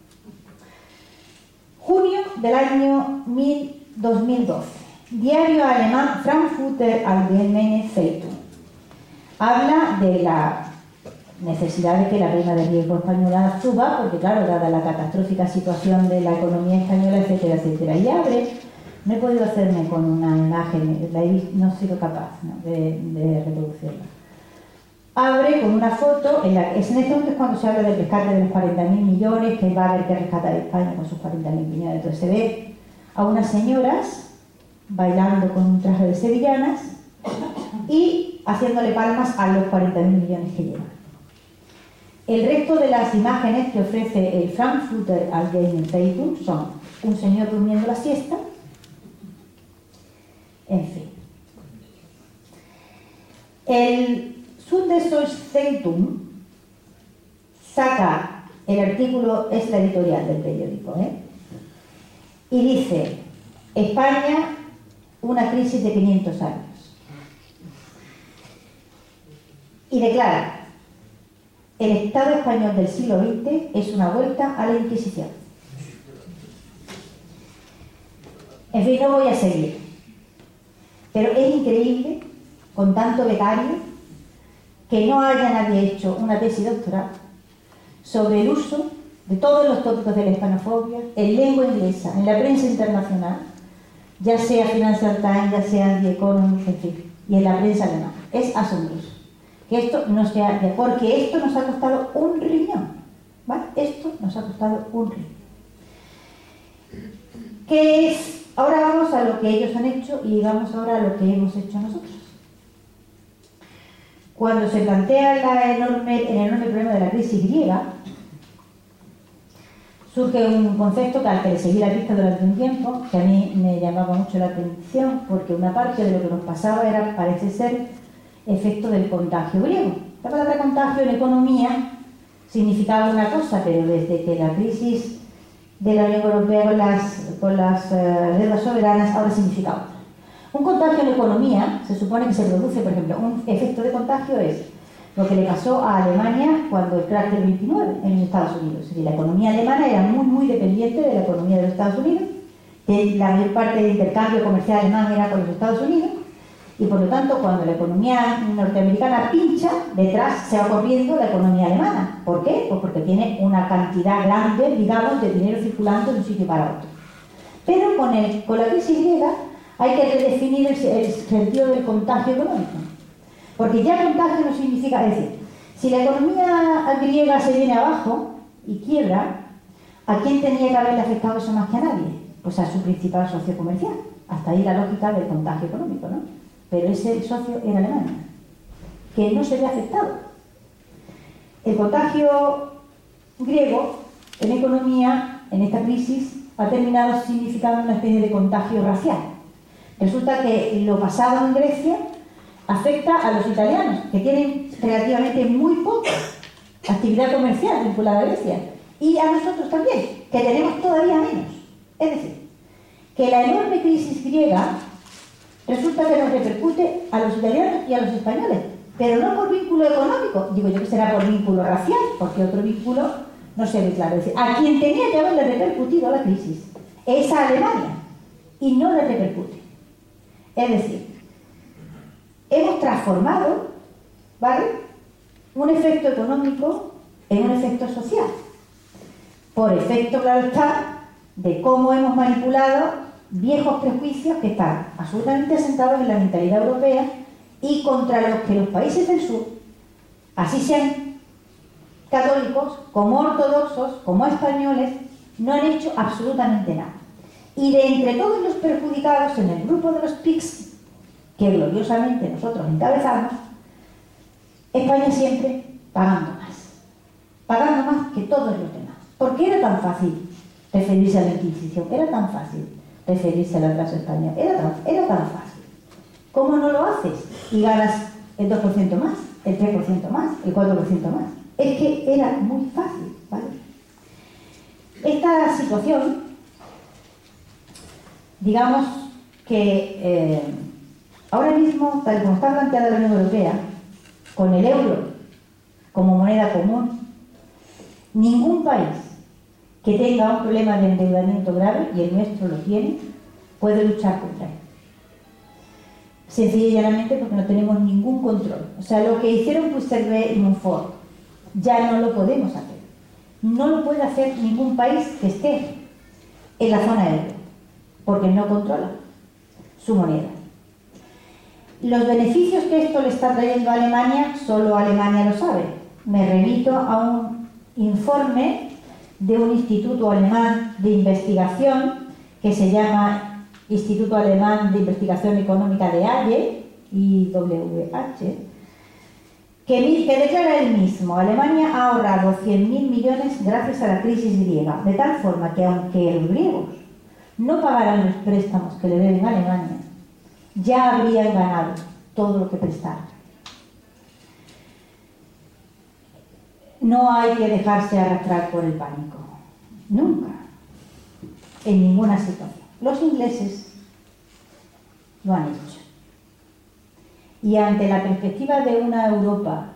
Junio del año dos mil doce. Diario alemán Frankfurter Allgemeine Zeitung. Habla de la necesidad de que la prima de riesgo española suba, porque claro, dada la catastrófica situación de la economía española, etcétera, etcétera. Y abre, no he podido hacerme con una imagen, la he visto, no he sido capaz, ¿no?, de, de reproducirla. Abre con una foto, en la, es en este momento cuando se habla del rescate de los cuarenta mil millones, que va a haber que rescatar España con sus cuarenta mil millones. Entonces se ve a unas señoras bailando con un traje de sevillanas y haciéndole palmas a los cuarenta mil millones que llevan. El resto de las imágenes que ofrece el Frankfurter Allgemeine Zeitung son un señor durmiendo la siesta, en fin. El Süddeutsche Zeitung saca el artículo, es la editorial del periódico, ¿eh? Y dice: España, una crisis de quinientos años. Y declara: el Estado español del siglo veinte es una vuelta a la Inquisición. En fin, no voy a seguir. Pero es increíble, con tanto becario, que no haya nadie hecho una tesis doctoral sobre el uso de todos los tópicos de la hispanofobia en lengua inglesa, en la prensa internacional, ya sea Financial Times, ya sea The Economist, en fin, y en la prensa alemana. Es asombroso que esto no sea, porque esto nos ha costado un riñón, ¿vale? Esto nos ha costado un riñón. ¿Qué es? Ahora vamos a lo que ellos han hecho y vamos ahora a lo que hemos hecho nosotros. Cuando se plantea la enorme, el enorme problema de la crisis griega, surge un concepto que al que le seguí la pista durante un tiempo, que a mí me llamaba mucho la atención, porque una parte de lo que nos pasaba era, parece ser, efecto del contagio griego. La palabra contagio en economía significaba una cosa, pero desde que la crisis de la Unión Europea con las, con las uh, deudas soberanas ahora significa otra. Un contagio en economía se supone que se produce, por ejemplo, un efecto de contagio es lo que le pasó a Alemania cuando el crack del veintinueve en los Estados Unidos. Es decir, la economía alemana era muy, muy dependiente de la economía de los Estados Unidos, que la mayor parte del intercambio comercial alemán era con los Estados Unidos, y por lo tanto, cuando la economía norteamericana pincha, detrás se va corriendo la economía alemana. ¿Por qué? Pues porque tiene una cantidad grande, digamos, de dinero circulando de un sitio para otro. Pero con, el, con la crisis griega hay que redefinir el, el sentido del contagio económico. Porque ya contagio no significa, es decir, si la economía griega se viene abajo y quiebra, ¿a quién tenía que haberle afectado eso más que a nadie? Pues a su principal socio comercial. Hasta ahí la lógica del contagio económico, ¿no? Pero ese socio era Alemania, que no se ve afectado. El contagio griego en economía, en esta crisis, ha terminado significando una especie de contagio racial. Resulta que lo pasado en Grecia afecta a los italianos, que tienen relativamente muy poca actividad comercial vinculada a Grecia, y a nosotros también, que tenemos todavía menos. Es decir, que la enorme crisis griega resulta que nos repercute a los italianos y a los españoles, pero no por vínculo económico, digo yo que será por vínculo racial, porque otro vínculo no se ve claro. Es decir, a quien tenía que haberle repercutido la crisis es a Alemania y no le repercute. Es decir, hemos transformado, ¿vale?, un efecto económico en un efecto social. Por efecto, claro está, de cómo hemos manipulado viejos prejuicios que están absolutamente asentados en la mentalidad europea y contra los que los países del sur, así sean católicos, como ortodoxos, como españoles, no han hecho absolutamente nada. Y de entre todos los perjudicados en el grupo de los P I C S, que gloriosamente nosotros encabezamos, España siempre pagando más, pagando más que todos los demás. ¿Por qué era tan fácil referirse a la Inquisición? Era tan fácil referirse al atraso español, era tan, era tan fácil. ¿Cómo no lo haces y ganas el dos por ciento más, el tres por ciento más, el cuatro por ciento más? Es que era muy fácil, ¿vale? Esta situación, digamos que eh, ahora mismo, tal como está planteada la Unión Europea, con el euro como moneda común, ningún país que tenga un problema de endeudamiento grave, y el nuestro lo tiene, puede luchar contra él. Sencilla y llanamente porque no tenemos ningún control. O sea, lo que hicieron Puigcerver y Montfort ya no lo podemos hacer. No lo puede hacer ningún país que esté en la zona euro, porque no controla su moneda. Los beneficios que esto le está trayendo a Alemania, solo Alemania lo sabe. Me remito a un informe de un instituto alemán de investigación que se llama Instituto Alemán de Investigación Económica de Halle, I W H, que, que declara él mismo: Alemania ha ahorrado cien mil millones gracias a la crisis griega, de tal forma que aunque los griegos no pagaran los préstamos que le deben a Alemania, ya habrían ganado todo lo que prestaron. No hay que dejarse arrastrar por el pánico, nunca, en ninguna situación. Los ingleses lo han hecho. Y ante la perspectiva de una Europa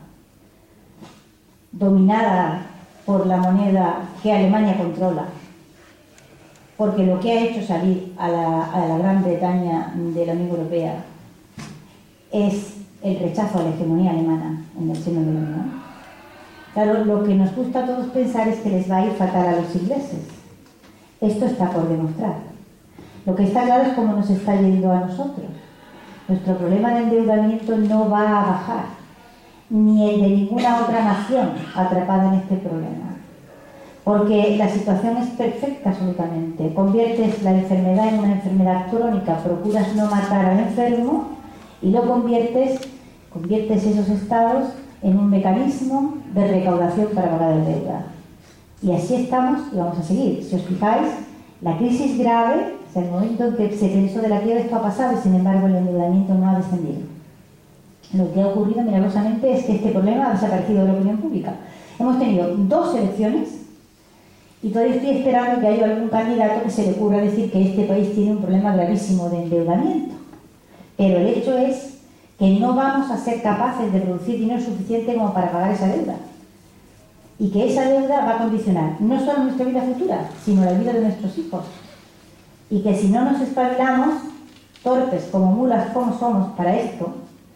dominada por la moneda que Alemania controla, porque lo que ha hecho salir a la, a la Gran Bretaña de la Unión Europea es el rechazo a la hegemonía alemana en el seno de la Unión. Claro, lo que nos gusta a todos pensar es que les va a ir fatal a los ingleses. Esto está por demostrar. Lo que está claro es cómo nos está yendo a nosotros. Nuestro problema de endeudamiento no va a bajar, ni el de ninguna otra nación atrapada en este problema. Porque la situación es perfecta absolutamente. Conviertes la enfermedad en una enfermedad crónica, procuras no matar al enfermo y lo conviertes, conviertes esos estados en un mecanismo de recaudación para pagar la deuda. Y así estamos y vamos a seguir. Si os fijáis, la crisis grave, o sea, el momento en que se pensó de la quiebra, esto ha pasado y sin embargo el endeudamiento no ha descendido. Lo que ha ocurrido milagrosamente es que este problema ha desaparecido de la opinión pública. Hemos tenido dos elecciones y todavía estoy esperando que haya algún candidato que se le ocurra decir que este país tiene un problema gravísimo de endeudamiento. Pero el hecho es que no vamos a ser capaces de producir dinero suficiente como para pagar esa deuda. Y que esa deuda va a condicionar no solo nuestra vida futura, sino la vida de nuestros hijos. Y que si no nos espabilamos, torpes como mulas como somos para esto,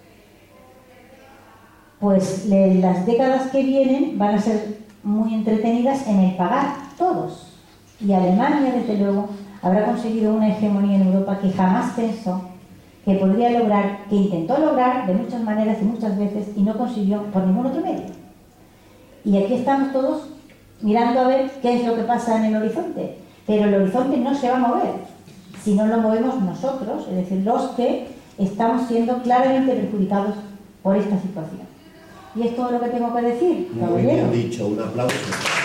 pues las décadas que vienen van a ser muy entretenidas en el pagar todos. Y Alemania, desde luego, habrá conseguido una hegemonía en Europa que jamás pensó que podría lograr, que intentó lograr de muchas maneras y muchas veces y no consiguió por ningún otro medio. Y aquí estamos todos mirando a ver qué es lo que pasa en el horizonte. Pero el horizonte no se va a mover si no lo movemos nosotros, es decir, los que estamos siendo claramente perjudicados por esta situación. Y es todo lo que tengo que decir. Muy bien dicho, un aplauso.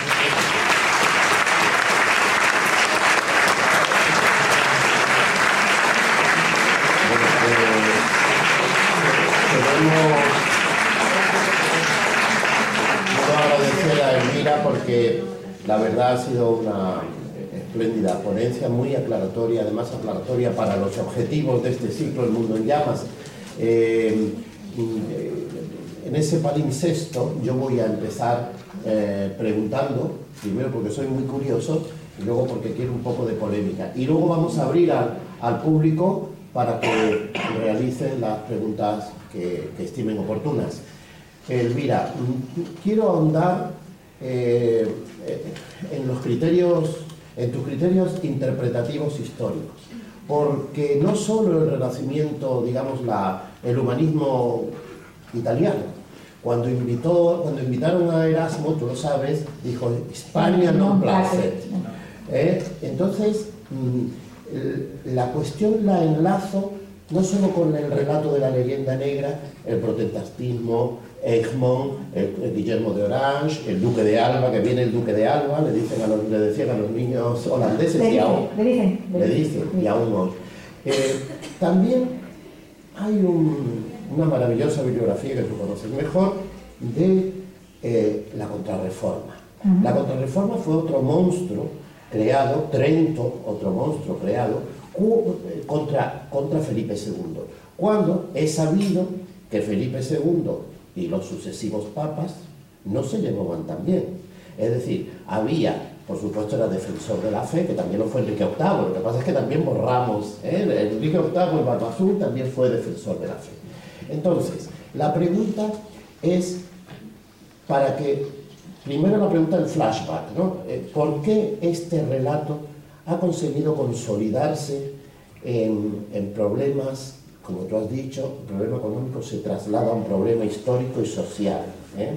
Porque la verdad ha sido una espléndida ponencia, muy aclaratoria, además aclaratoria para los objetivos de este ciclo El Mundo en Llamas. Eh, en ese palimpsesto yo voy a empezar eh, preguntando, primero porque soy muy curioso, y luego porque quiero un poco de polémica. Y luego vamos a abrir al, al público para que realicen las preguntas que, que estimen oportunas. Elvira, quiero ahondar eh, en los criterios, en tus criterios interpretativos históricos, porque no solo el Renacimiento, digamos, la, el humanismo italiano, cuando, invitó, cuando invitaron a Erasmo, tú lo sabes, dijo Hispania non placet. ¿Eh? Entonces, la cuestión la enlazo no solo con el relato de la leyenda negra, el protestantismo, Egmont, el, el Guillermo de Orange, el duque de Alba, que viene el duque de Alba, le, dicen a los, le decían a los niños holandeses, le y aún le dicen, le dicen, y aún hoy. Eh, también hay un, una maravillosa bibliografía que tú conoces mejor de eh, la Contrarreforma. Uh-huh. La Contrarreforma fue otro monstruo creado, Trento, otro monstruo creado contra, contra Felipe segundo, cuando es sabido que Felipe segundo y los sucesivos papas no se llevaban tan bien. Es decir, había, por supuesto, era defensor de la fe, que también lo fue Enrique octavo, lo que pasa es que también borramos, ¿eh? Enrique octavo, el Barba Azul, también fue defensor de la fe. Entonces, la pregunta es, para que, primero la pregunta del flashback, ¿no? ¿Por qué este relato ha conseguido consolidarse en, en problemas, como tú has dicho, el problema económico se traslada a un problema histórico y social? ¿eh?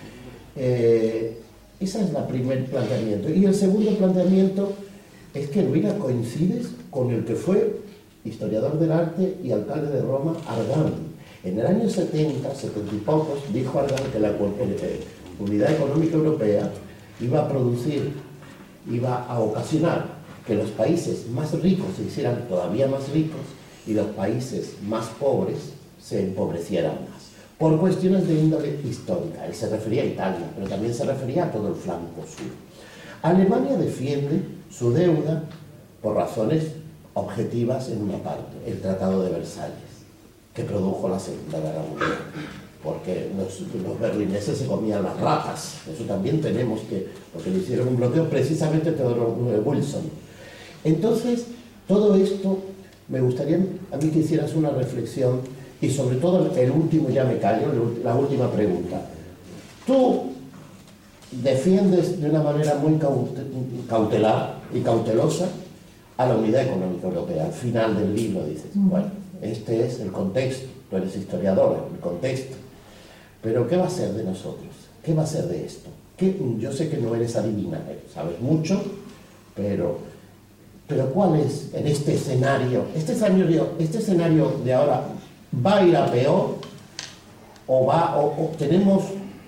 Eh, ese es el primer planteamiento. Y el segundo planteamiento es que Elvira coincides con el que fue historiador del arte y alcalde de Roma, Argan. En el año setenta, setenta y pocos, dijo Argan que la eh, Unidad Económica Europea iba a producir, iba a ocasionar que los países más ricos se hicieran todavía más ricos y los países más pobres se empobrecieran más, por cuestiones de índole histórica. Él se refería a Italia, pero también se refería a todo el flanco sur. Alemania defiende su deuda por razones objetivas en una parte, el Tratado de Versalles, que produjo la Segunda Guerra Mundial, porque los, los berlineses se comían las ratas. Eso también tenemos que, porque le hicieron un bloqueo precisamente Theodore Wilson. Entonces, todo esto, me gustaría a mí que hicieras una reflexión, y sobre todo el último, ya me callo, la última pregunta. Tú defiendes de una manera muy cautelar y cautelosa a la Unidad Económica Europea. Al final del libro dices, bueno, este es el contexto, tú eres historiadora, el contexto. Pero ¿qué va a ser de nosotros? ¿Qué va a ser de esto? ¿Qué? Yo sé que no eres adivina, sabes mucho, pero... Pero ¿cuál es en este escenario? Este escenario, este escenario de ahora va a ir a peor o va o, o tenemos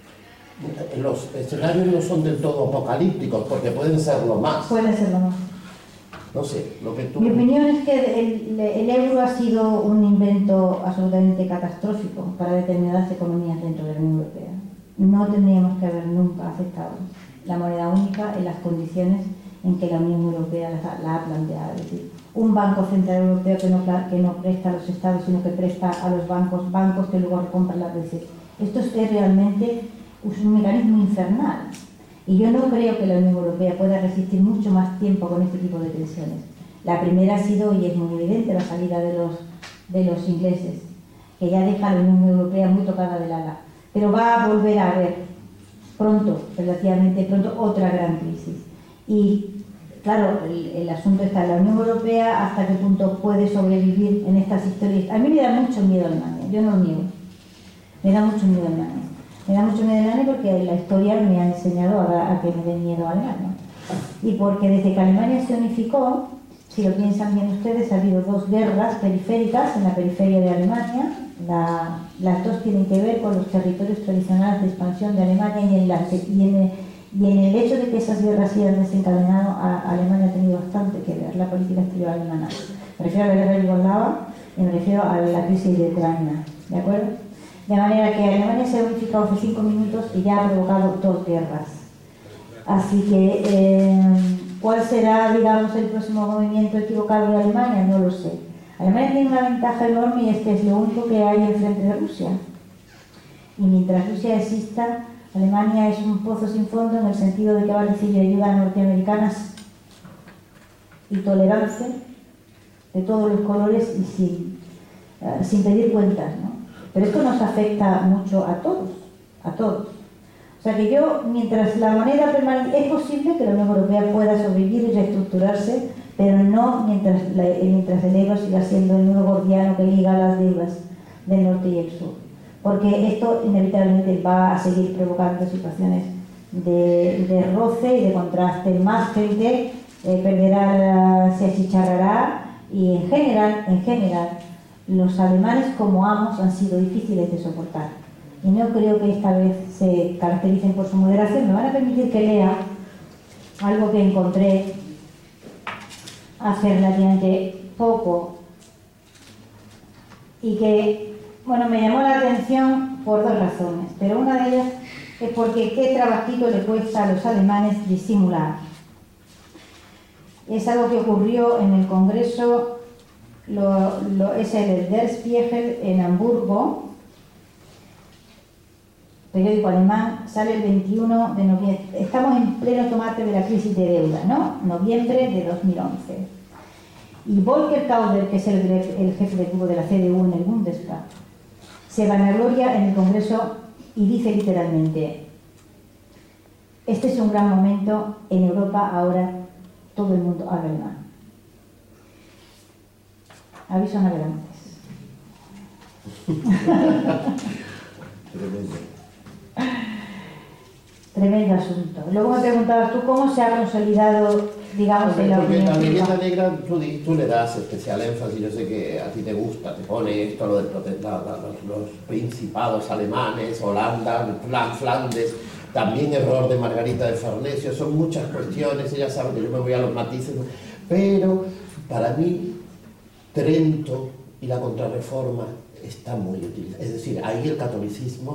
los escenarios no son del todo apocalípticos porque pueden serlo más. Pueden serlo más. No sé, lo que tú... Mi opinión es que el, el euro ha sido un invento absolutamente catastrófico para determinadas economías dentro de la Unión Europea. No tendríamos que haber nunca aceptado la moneda única en las condiciones en que la Unión Europea la, la ha planteado. Es decir, un Banco Central Europeo que no, que no presta a los estados, sino que presta a los bancos, bancos que luego recompran las veces. Esto es realmente un mecanismo infernal. Y yo no creo que la Unión Europea pueda resistir mucho más tiempo con este tipo de tensiones. La primera ha sido, y es muy evidente, la salida de los, de los ingleses, que ya deja a la Unión Europea muy tocada del ala. Pero va a volver a haber pronto, relativamente pronto, otra gran crisis. Y claro, el, el asunto está en la Unión Europea, hasta qué punto puede sobrevivir en estas historias. A mí me da mucho miedo Alemania, yo no lo niego. Me da mucho miedo Alemania. Me da mucho miedo Alemania porque la historia me ha enseñado a, a que me dé miedo a Alemania. Y porque desde que Alemania se unificó, si lo piensan bien ustedes, ha habido dos guerras periféricas en la periferia de Alemania. La, las dos tienen que ver con los territorios tradicionales de expansión de Alemania y en la y en, Y en el hecho de que esas guerras se hayan desencadenado, a Alemania ha tenido bastante que ver, la política exterior alemana. Me refiero a la guerra de Yugoslavia y me refiero a la crisis de Ucrania, ¿de acuerdo? De manera que Alemania se ha unificado hace cinco minutos y ya ha provocado dos guerras. Así que, eh, ¿cuál será, digamos, el próximo movimiento equivocado de Alemania? No lo sé. Alemania tiene una ventaja enorme y es que es lo único que hay enfrente de Rusia. Y mientras Rusia exista, Alemania es un pozo sin fondo en el sentido de que va a recibir ayuda norteamericanas y tolerancia de todos los colores y sin, uh, sin pedir cuentas, ¿no? Pero esto nos afecta mucho a todos, a todos. O sea que yo, mientras la moneda permanezca, es posible que la Unión Europea pueda sobrevivir y reestructurarse, pero no mientras, la, mientras el euro siga siendo el nudo gordiano que liga las deudas del norte y el sur. Porque esto inevitablemente va a seguir provocando situaciones de, de roce y de contraste. Más gente eh, perderá, se achicharrará y en general, en general, los alemanes como amos han sido difíciles de soportar. Y no creo que esta vez se caractericen por su moderación. Me van a permitir que lea algo que encontré hace relativamente poco y que, bueno, me llamó la atención por dos razones, pero una de ellas es porque qué trabajito le cuesta a los alemanes disimular. Es algo que ocurrió en el Congreso, lo, lo, es el Der Spiegel en Hamburgo, periódico alemán, sale el veintiuno de noviembre. Estamos en pleno tomate de la crisis de deuda, ¿no? Noviembre de dos mil once. Y Volker Kauder, que es el, el jefe de grupo de la C D U en el Bundestag, se vanagloria en el Congreso y dice literalmente: este es un gran momento, en Europa ahora todo el mundo habla alemán. Aviso navegantes. Tremendo asunto. Luego me preguntabas tú cómo se ha consolidado, digamos, en la Porque Unión la vivienda Europea. negra tú, di- tú le das especial énfasis, yo sé que a ti te gusta, te pone esto, lo de prote- la- la- los, los principados alemanes, Holanda, Flan- Flandes, también error de Margarita de Farnesio, son muchas cuestiones, ella sabe que yo me voy a los matices, pero para mí Trento y la contrarreforma está muy utilizada, es decir, ahí el catolicismo,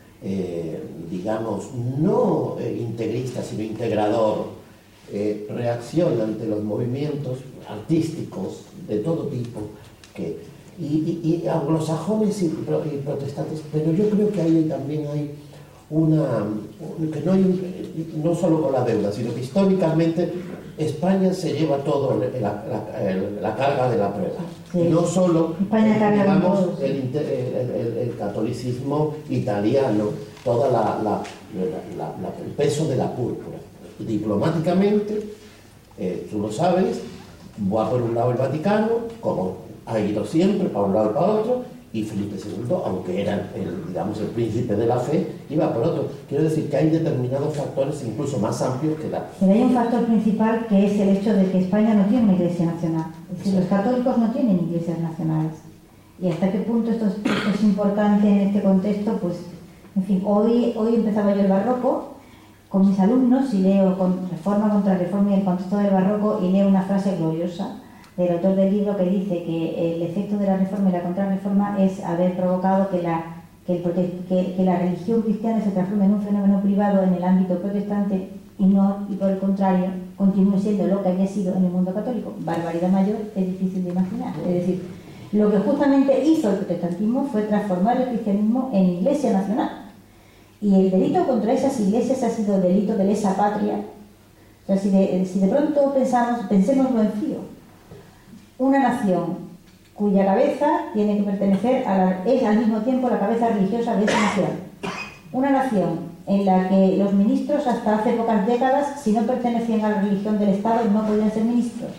eh, digamos, no eh, integrista, sino integrador, eh, reacciona ante los movimientos artísticos de todo tipo, que, y, y, y anglosajones y, pro- y protestantes, pero yo creo que ahí también hay una, que no, hay un- no solo con la deuda, sino que históricamente España se lleva todo la, la, el- la carga de la prueba. Sí. No solo, España carga con digamos, todo, sí. el, inte- el, el- el catolicismo italiano, toda la, la, la- la- el peso de la púrpura. Diplomáticamente, eh, tú lo sabes, va por un lado el Vaticano, como ha ido siempre, para un lado y para otro, y Felipe segundo, aunque era el, digamos, el príncipe de la fe, iba por otro. Quiero decir que hay determinados factores incluso más amplios que la... Pero hay un factor principal que es el hecho de que España no tiene una iglesia nacional. Es decir, los católicos no tienen iglesias nacionales. Y hasta qué punto esto es, esto es importante en este contexto, pues, en fin, hoy, hoy empezaba yo el barroco con mis alumnos y leo con Reforma contra Reforma y el contexto del barroco y leo una frase gloriosa del autor del libro que dice que el efecto de la reforma y la contrarreforma es haber provocado que la, que, el prote que, que la religión cristiana se transforme en un fenómeno privado en el ámbito protestante y no, y por el contrario, continúe siendo lo que haya sido en el mundo católico. Barbaridad mayor es difícil de imaginar. Es decir, lo que justamente hizo el protestantismo fue transformar el cristianismo en iglesia nacional. Y el delito contra esas iglesias ha sido el delito de lesa patria. O sea, si de, si de pronto pensamos, pensémoslo en frío, una nación cuya cabeza tiene que pertenecer a la, es al mismo tiempo la cabeza religiosa de esa nación. Una nación en la que los ministros hasta hace pocas décadas, si no pertenecían a la religión del Estado, no podían ser ministros.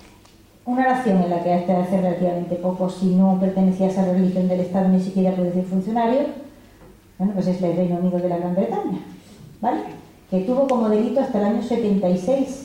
Una nación en la que hasta hace relativamente poco, si no pertenecías a la religión del Estado, ni siquiera podías ser funcionario. Bueno, pues es el Reino Unido de la Gran Bretaña, ¿vale? Que tuvo como delito hasta el año setenta y seis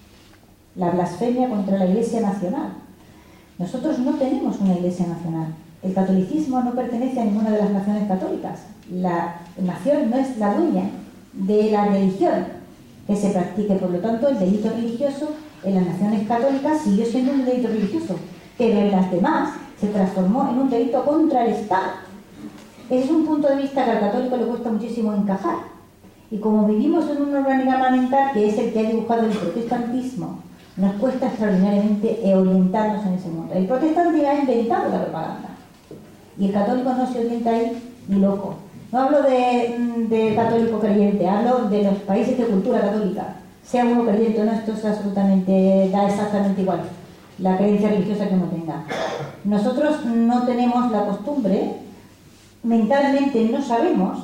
la blasfemia contra la Iglesia Nacional. Nosotros no tenemos una Iglesia Nacional. El catolicismo no pertenece a ninguna de las naciones católicas. La nación no es la dueña de la religión que se practique. Por lo tanto, el delito religioso en las naciones católicas siguió siendo un delito religioso, pero en las demás se transformó en un delito contra el Estado. Ese es un punto de vista que al católico le cuesta muchísimo encajar. Y como vivimos en un organigrama mental que es el que ha dibujado el protestantismo, nos cuesta extraordinariamente orientarnos en ese mundo. El protestante ha inventado la propaganda y el católico no se orienta ahí ni loco. No hablo de, de católico creyente, hablo de los países de cultura católica. sea uno creyente o no, esto es absolutamente, da exactamente igual, la creencia religiosa que uno tenga. Nosotros no tenemos la costumbre, mentalmente no sabemos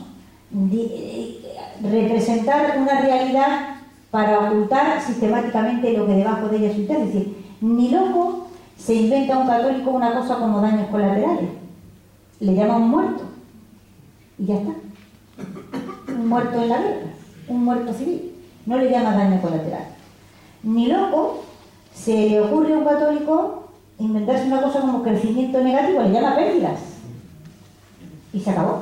representar una realidad para ocultar sistemáticamente lo que debajo de ella sucede. Es decir, ni loco se inventa un católico una cosa como daños colaterales. Le llama un muerto. Y ya está. Un muerto en la guerra. Un muerto civil. No le llama daño colateral. Ni loco se le ocurre a un católico inventarse una cosa como crecimiento negativo, le llama pérdidas. Y se acabó.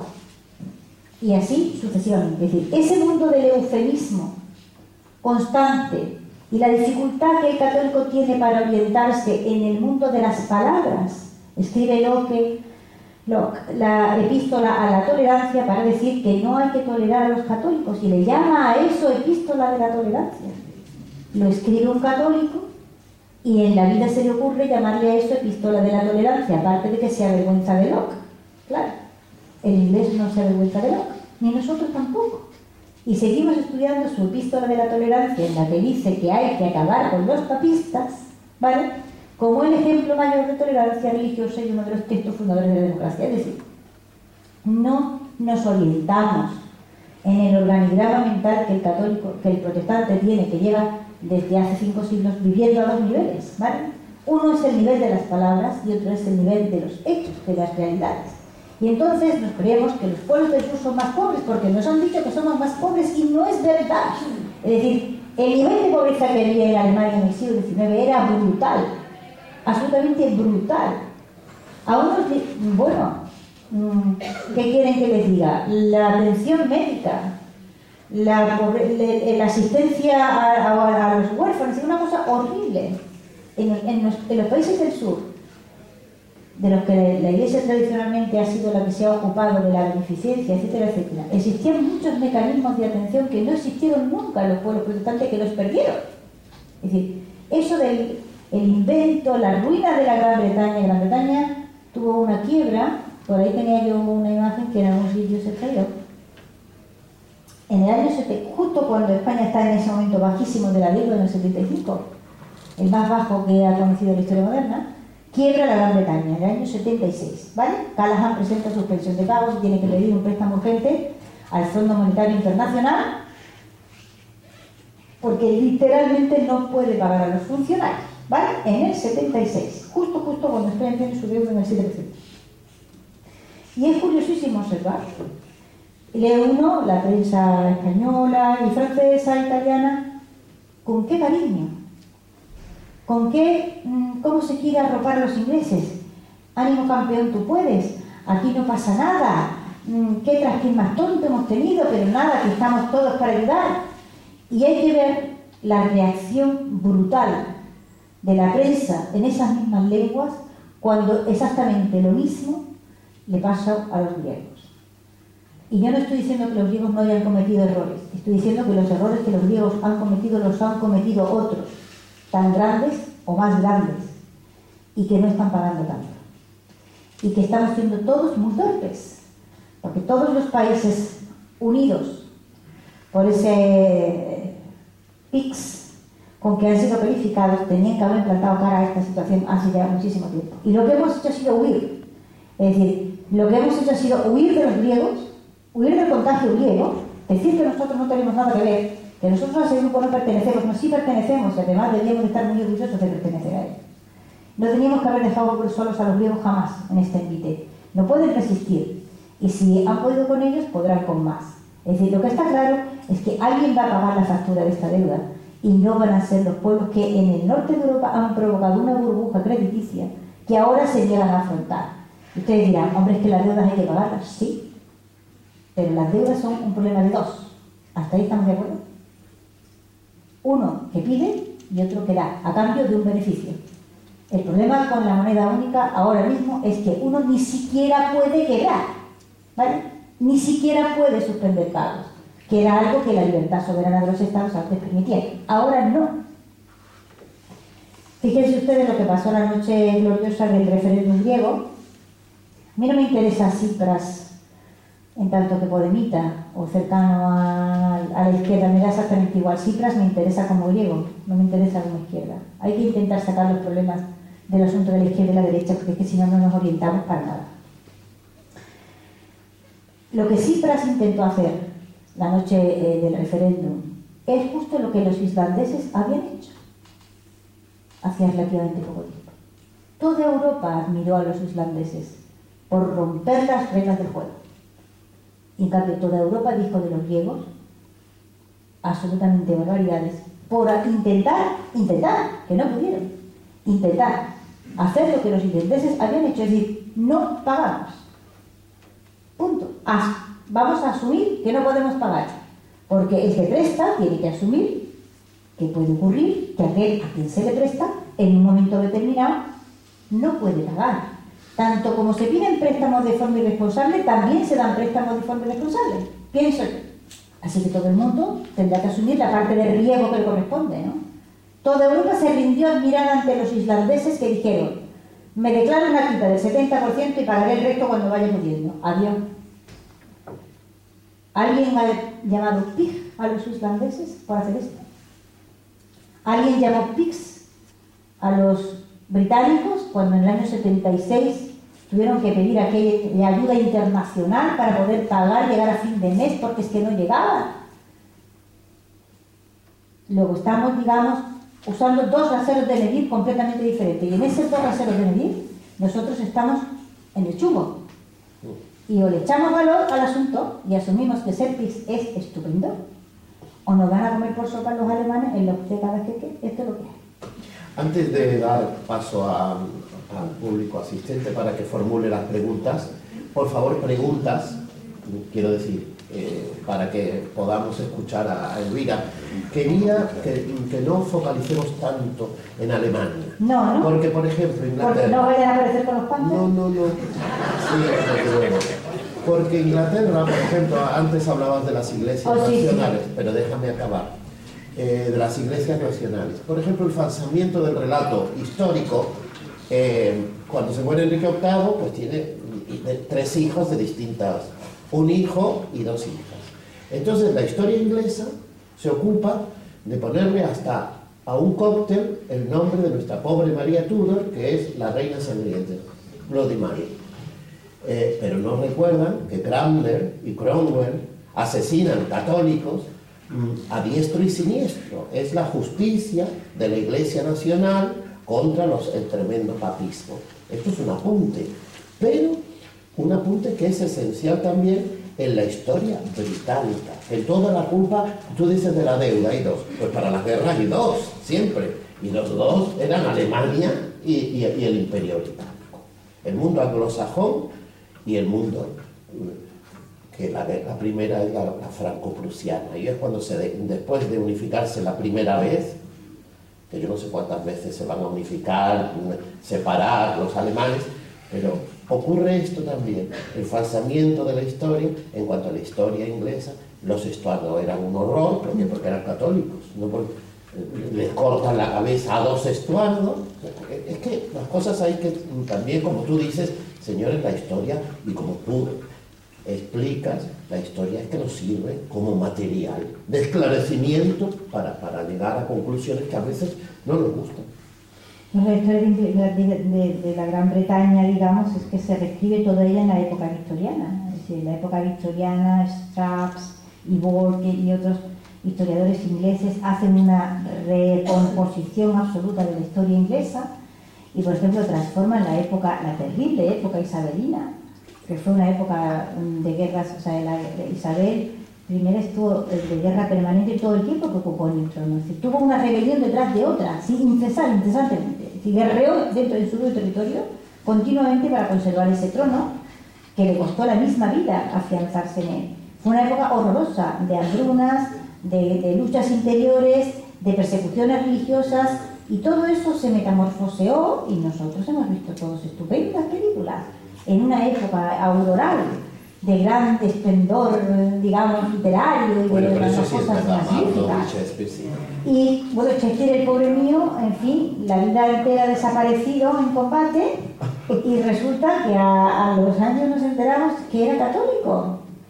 Y así sucesivamente. Es decir, ese mundo del eufemismo constante y la dificultad que el católico tiene para orientarse en el mundo de las palabras, escribe Locke, Locke la epístola a la tolerancia para decir que no hay que tolerar a los católicos, y le llama a eso epístola de la tolerancia. Lo escribe un católico y en la vida se le ocurre llamarle a eso epístola de la tolerancia, aparte de que se avergüenza de Locke. Claro, el inglés no se avergüenza de Locke, ni nosotros tampoco. Y seguimos estudiando su epístola de la tolerancia, en la que dice que hay que acabar con los papistas, ¿vale?, como el ejemplo mayor de tolerancia religiosa y uno de los textos fundadores de la democracia. Es decir, no nos orientamos en el organigrama mental que el católico, que el protestante tiene, que lleva desde hace cinco siglos viviendo a dos niveles, ¿vale? Uno es el nivel de las palabras y otro es el nivel de los hechos, de las realidades. Y entonces nos creemos que los pueblos del sur son más pobres porque nos han dicho que somos más pobres, y no es verdad. Es decir, el nivel de pobreza que había en Alemania en el siglo diecinueve era brutal, absolutamente brutal. A unos, bueno, ¿qué quieren que les diga? La atención médica, la, pobre, la asistencia a, a, a los huérfanos, es una cosa horrible. En, en, los, en los países del sur, de los que la Iglesia tradicionalmente ha sido la que se ha ocupado de la beneficencia, etcétera, etcétera, existían muchos mecanismos de atención que no existieron nunca en los pueblos protestantes, que los perdieron. Es decir, eso del el invento, la ruina de la Gran Bretaña. Gran Bretaña tuvo una quiebra, por ahí tenía yo una imagen que en algún sitio se cayó. En el año setenta, justo cuando España está en ese momento bajísimo de la deuda, en el setenta y cinco, el más bajo que ha conocido la historia moderna, quiebra la Gran Bretaña, en el año setenta y seis, ¿vale? Callaghan presenta suspensión de pagos y tiene que pedir un préstamo urgente al Fondo Monetario Internacional porque literalmente no puede pagar a los funcionarios, ¿vale? En el setenta y seis, justo, justo cuando España tiene su deuda en el siete por ciento. Y es curiosísimo observar. Lee uno la prensa española y francesa, italiana, con qué cariño, con qué, cómo se quiere arropar a los ingleses. Ánimo campeón, tú puedes, aquí no pasa nada, qué trasquín más tonto hemos tenido, pero nada, que estamos todos para ayudar. Y hay que ver la reacción brutal de la prensa en esas mismas lenguas cuando exactamente lo mismo le pasa a los griegos. Y yo no estoy diciendo que los griegos no hayan cometido errores, estoy diciendo que los errores que los griegos han cometido los han cometido otros, tan grandes o más grandes, y que no están pagando tanto. Y que estamos siendo todos muy torpes, porque todos los países unidos por ese P I X con que han sido calificados tenían que haber plantado cara a esta situación hace ya muchísimo tiempo. Y lo que hemos hecho ha sido huir. Es decir, lo que hemos hecho ha sido huir de los griegos, huir del contagio griego, decir que nosotros no tenemos nada que ver, que nosotros a ese grupo no pertenecemos, no, sí pertenecemos, y además deberíamos estar muy orgullosos de pertenecer a él. No teníamos que haber dejado solos a los griegos jamás en este envite. No pueden resistir, y si han podido con ellos, podrán con más. Es decir, lo que está claro es que alguien va a pagar la factura de esta deuda, y no van a ser los pueblos que en el norte de Europa han provocado una burbuja crediticia que ahora se llegan a afrontar. Ustedes dirán, hombre, es que las deudas hay que pagarlas. Sí, pero las deudas son un problema de dos. ¿Hasta ahí estamos de acuerdo? Uno que pide y otro que da, a cambio de un beneficio. El problema con la moneda única ahora mismo es que uno ni siquiera puede quebrar, ¿vale? Ni siquiera puede suspender pagos, que era algo que la libertad soberana de los estados antes permitía. Ahora no. Fíjense ustedes lo que pasó la noche gloriosa del referéndum griego. A mí no me interesan cifras en tanto que podemita o cercano a, a la izquierda, me da exactamente igual. Tsipras me interesa como griego, no me interesa como izquierda. Hay que intentar sacar los problemas del asunto de la izquierda y la derecha, porque es que si no, no nos orientamos para nada. Lo que Tsipras intentó hacer la noche eh, del referéndum es justo lo que los islandeses habían hecho hacía relativamente poco tiempo. Toda Europa admiró a los islandeses por romper las reglas del juego. Y en cambio toda Europa dijo de los griegos absolutamente barbaridades por intentar, intentar, que no pudieron, intentar hacer lo que los islandeses habían hecho, es decir, no pagamos. Punto. As, vamos a asumir que no podemos pagar, porque el que presta tiene que asumir que puede ocurrir que aquel a quien se le presta en un momento determinado no puede pagar. Tanto como se piden préstamos de forma irresponsable, también se dan préstamos de forma irresponsable. Pienso yo. Así que todo el mundo tendrá que asumir la parte de riesgo que le corresponde, ¿no? Toda Europa se rindió admirada ante los islandeses que dijeron: me declaro una quita del setenta por ciento y pagaré el resto cuando vaya muriendo. Adiós. ¿Alguien ha llamado pig a los islandeses por hacer esto? ¿Alguien llamó pigs a los británicos cuando en el año setenta y seis tuvieron que pedir aquella ayuda internacional para poder pagar, llegar a fin de mes, porque es que no llegaban? Luego estamos, digamos, usando dos raseros de medir completamente diferentes, y en esos dos raseros de medir nosotros estamos en el chumbo, y o le echamos valor al asunto y asumimos que ser pigs es estupendo, o nos van a comer por sopa los alemanes en los décadas que, que esto es lo que es. Antes de dar paso a, al público asistente para que formule las preguntas, por favor, preguntas, quiero decir, eh, para que podamos escuchar a, a Elvira. Quería que, que no focalicemos tanto en Alemania. No, ¿no? Porque, por ejemplo, Inglaterra... Porque no vayan a aparecer con los panzers. No, no, no. Sí, porque, bueno, porque Inglaterra, por ejemplo, antes hablabas de las iglesias oh, sí, nacionales, sí. Pero déjame acabar. Eh, de las iglesias nacionales. Por ejemplo, el falsamiento del relato histórico, eh, cuando se muere Enrique octavo, pues tiene de, tres hijos de distintas, un hijo y dos hijas. Entonces la historia inglesa se ocupa de ponerle hasta a un cóctel el nombre de nuestra pobre María Tudor, que es la reina sangrienta, Bloody Mary. Eh, pero no recuerdan que Cranmer y Cromwell asesinan católicos a diestro y siniestro. Es la justicia de la Iglesia Nacional contra los, el tremendo papismo. Esto es un apunte, pero un apunte que es esencial también en la historia británica. En toda la culpa, tú dices de la deuda, hay dos, pues para las guerras hay dos, siempre, y los dos eran Alemania y, y, y el Imperio Británico, el mundo anglosajón y el mundo... que la, la primera es la, la franco-prusiana, y es cuando se de, después de unificarse la primera vez, que yo no sé cuántas veces se van a unificar, separar los alemanes, pero ocurre esto también, el falsamiento de la historia. En cuanto a la historia inglesa, los estuardos eran un horror, porque, porque eran católicos, no porque les cortan la cabeza a dos estuardos. Es que las cosas hay que, también como tú dices, señores, la historia, y como tú explicas, la historia es que nos sirve como material de esclarecimiento para, para llegar a conclusiones que a veces no nos gustan. La historia de, de, de, de la Gran Bretaña, digamos, es que se reescribe toda ella en la época victoriana. Es decir, en la época victoriana, Straps y Burke y otros historiadores ingleses hacen una recomposición absoluta de la historia inglesa y, por ejemplo, transforman la época, la terrible época isabelina, que fue una época de guerras. O sea, la, de Isabel primero estuvo de guerra permanente todo el tiempo que ocupó el trono. Es decir, tuvo una rebelión detrás de otra, sin cesar, incesantemente. Es decir, guerreó dentro de su territorio continuamente para conservar ese trono, que le costó la misma vida afianzarse en él. Fue una época horrorosa, de hambrunas, de, de luchas interiores, de persecuciones religiosas, y todo eso se metamorfoseó, y nosotros hemos visto todas estupendas películas en una época auroral de gran esplendor, digamos, literario y bueno, de las cosas magníficas. Sí. Y bueno, Shakespeare, el pobre mío, en fin, la vida entera desaparecido en combate, y resulta que a, a los años nos enteramos que era católico.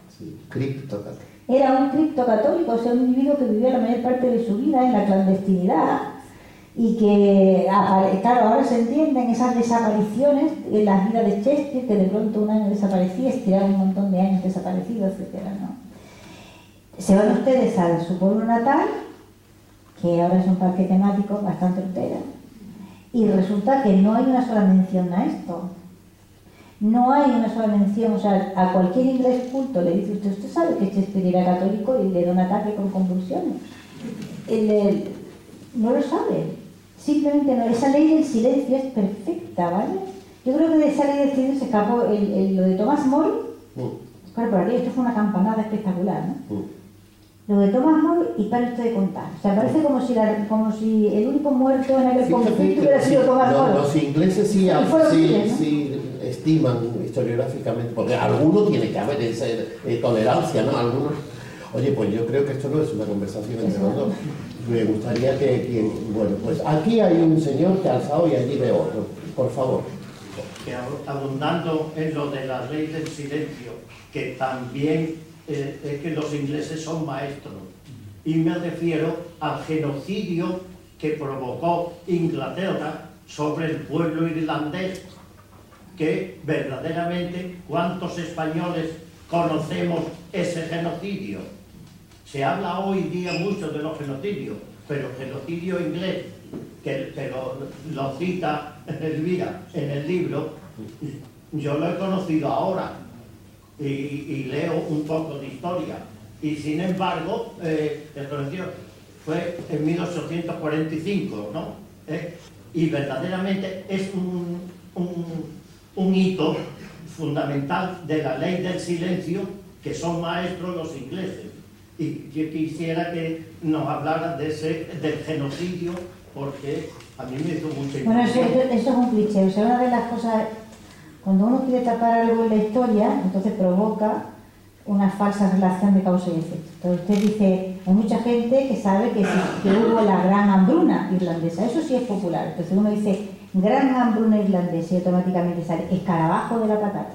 Criptocatólico. Era un criptocatólico, o sea, un individuo que vivía la mayor parte de su vida en la clandestinidad y que, claro, ahora se entienden esas desapariciones en la vida de Shakespeare, que de pronto un año desaparecía, estiraba un montón de años desaparecido, etcétera, ¿no? Se van ustedes a su pueblo natal, que ahora es un parque temático bastante entero, y resulta que no hay una sola mención a esto. No hay una sola mención, o sea, a cualquier inglés culto le dice usted, usted sabe que Shakespeare era católico y le da un ataque con convulsiones. El, el, no lo sabe, simplemente no. Esa ley del silencio es perfecta, ¿vale? Yo creo que de esa ley del silencio se escapó el, el, lo de Thomas More. Mm. Claro, por aquí esto fue una campanada espectacular, ¿no? Mm. Lo de Thomas More y para usted de contar. O sea, parece como si, la, como si el único muerto en aquel conflicto hubiera sido Thomas More. Los ingleses sí, sí, sí, sí estiman historiográficamente, porque alguno tiene que haber esa eh, tolerancia, ¿no? Algunos. Oye, pues yo creo que esto no es una conversación entre los dos. Me gustaría que quien... Bueno, pues aquí hay un señor que ha alzado y allí veo otro. Por favor. Que abundando en lo de la ley del silencio, que también eh, es que los ingleses son maestros. Y me refiero al genocidio que provocó Inglaterra sobre el pueblo irlandés, que verdaderamente, ¿cuántos españoles conocemos ese genocidio? Se habla hoy día mucho de los genocidios, pero el genocidio inglés, que, que lo, lo cita Elvira en el libro, yo lo he conocido ahora y, y leo un poco de historia. Y sin embargo, eh, el genocidio fue en mil ochocientos cuarenta y cinco, ¿no? ¿Eh? Y verdaderamente es un, un, un hito fundamental de la ley del silencio, que son maestros los ingleses. Y yo quisiera que nos hablara de ese, del genocidio, porque a mí me hizo mucha impresión. Bueno, eso, eso es un cliché. O sea, una de las cosas, cuando uno quiere tapar algo en la historia, entonces provoca una falsa relación de causa y efecto. Entonces usted dice, hay mucha gente que sabe que, sí, que hubo la gran hambruna irlandesa, eso sí es popular. Entonces uno dice, gran hambruna irlandesa, y automáticamente sale escarabajo de la patata.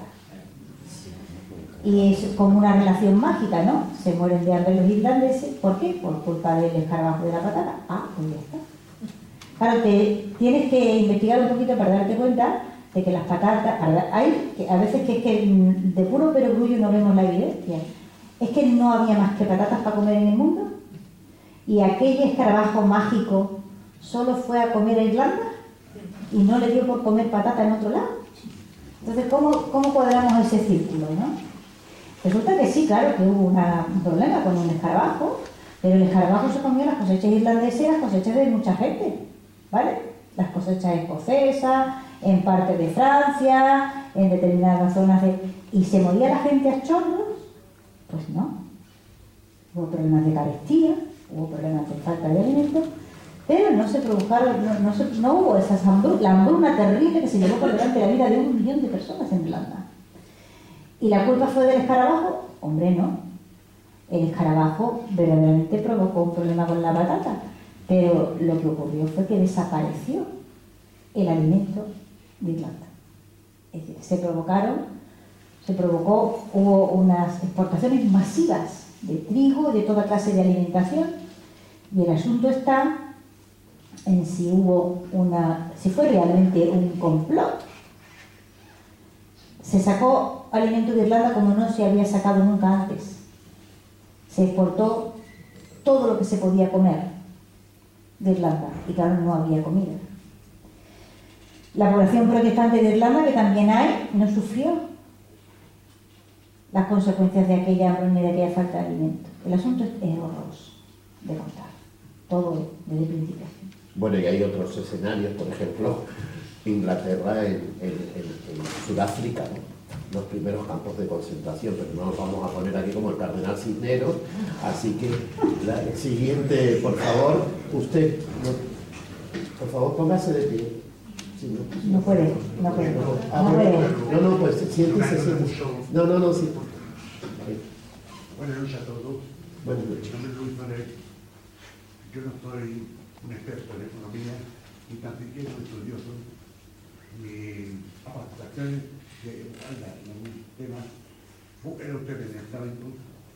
Y es como una relación mágica, ¿no? Se mueren de hambre los irlandeses. ¿Por qué? Por culpa del escarabajo de la patata. Ah, pues ya está. Claro, te, tienes que investigar un poquito para darte cuenta de que las patatas... Hay que, a veces que es que de puro perogrullo no vemos la evidencia. Es que no había más que patatas para comer en el mundo. Y aquel escarabajo mágico solo fue a comer a Irlanda y no le dio por comer patata en otro lado. Entonces, ¿cómo, cómo cuadramos ese círculo, no? Resulta que sí, claro, que hubo una, un problema con un escarabajo, pero el escarabajo se comió las cosechas irlandesas y las cosechas de mucha gente, ¿vale? Las cosechas escocesas, en parte de Francia, en determinadas zonas de... ¿Y se moría la gente a chorros? Pues no. Hubo problemas de carestía, hubo problemas de falta de alimentos, pero no se produjeron, no, no, se, no hubo esa hambruna, la hambruna terrible que se llevó por delante la vida de un millón de personas en Irlanda. ¿Y la culpa fue del escarabajo? Hombre, no. El escarabajo verdaderamente provocó un problema con la patata, pero lo que ocurrió fue que desapareció el alimento de Irlanda. Es decir, se provocaron, se provocó, hubo unas exportaciones masivas de trigo y de toda clase de alimentación, y el asunto está en si hubo una, si fue realmente un complot. Se sacó alimento de Irlanda como no se había sacado nunca antes. Se exportó todo lo que se podía comer de Irlanda, y claro, no había comida. La población protestante de Irlanda, que también hay, no sufrió las consecuencias de aquella hambruna y de aquella falta de alimento. El asunto es horroroso de contar, todo desde el principio. Bueno, y hay otros escenarios, por ejemplo, Inglaterra en, en, en, en Sudáfrica, ¿no? Los primeros campos de concentración, pero no nos vamos a poner aquí como el cardenal Cisneros, así que la el siguiente, por favor, usted, no, por favor, póngase de pie. Sí, no, no puede, no puede. No, no, no, puede. no, no, pues siéntese, siéntese. No, no, no, sí. Buenas noches a todos. Buenas noches. Mi nombre es Luis Manuel. Yo no soy un experto en economía, ni tan siquiera un estudioso. Mi aportación de hablar en algún tema, búsquelo usted en el Testamento,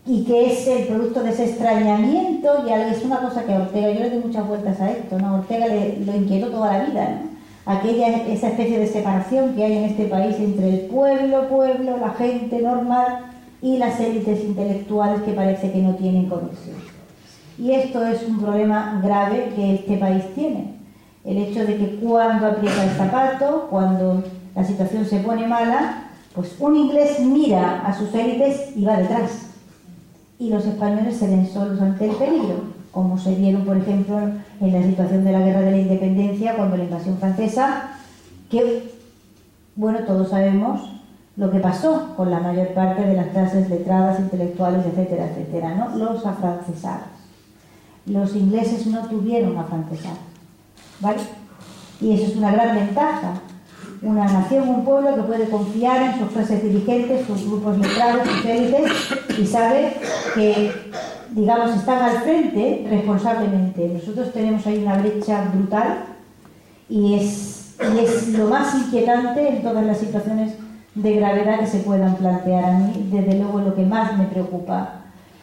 y que es el producto de ese extrañamiento, y es una cosa que a Ortega, yo le doy muchas vueltas a esto, ¿no? Ortega le, lo inquietó toda la vida, ¿no? Aquella, esa especie de separación que hay en este país entre el pueblo, pueblo, la gente normal y las élites intelectuales que parece que no tienen conexión. Y esto es un problema grave que este país tiene. El hecho de que cuando aprieta el zapato, cuando la situación se pone mala, pues un inglés mira a sus élites y va detrás. Y los españoles se ven solos ante el peligro, como se vieron, por ejemplo, en la situación de la Guerra de la Independencia, cuando la invasión francesa, que, bueno, todos sabemos lo que pasó con la mayor parte de las clases letradas, intelectuales, etcétera, etcétera, ¿no? Los afrancesados. Los ingleses no tuvieron afrancesados, ¿vale? Y eso es una gran ventaja. Una nación, un pueblo que puede confiar en sus clases dirigentes, sus grupos letrados, sus élites, y sabe que, digamos, están al frente responsablemente. Nosotros tenemos ahí una brecha brutal y es, y es lo más inquietante en todas las situaciones de gravedad que se puedan plantear. A mí, desde luego, lo que más me preocupa,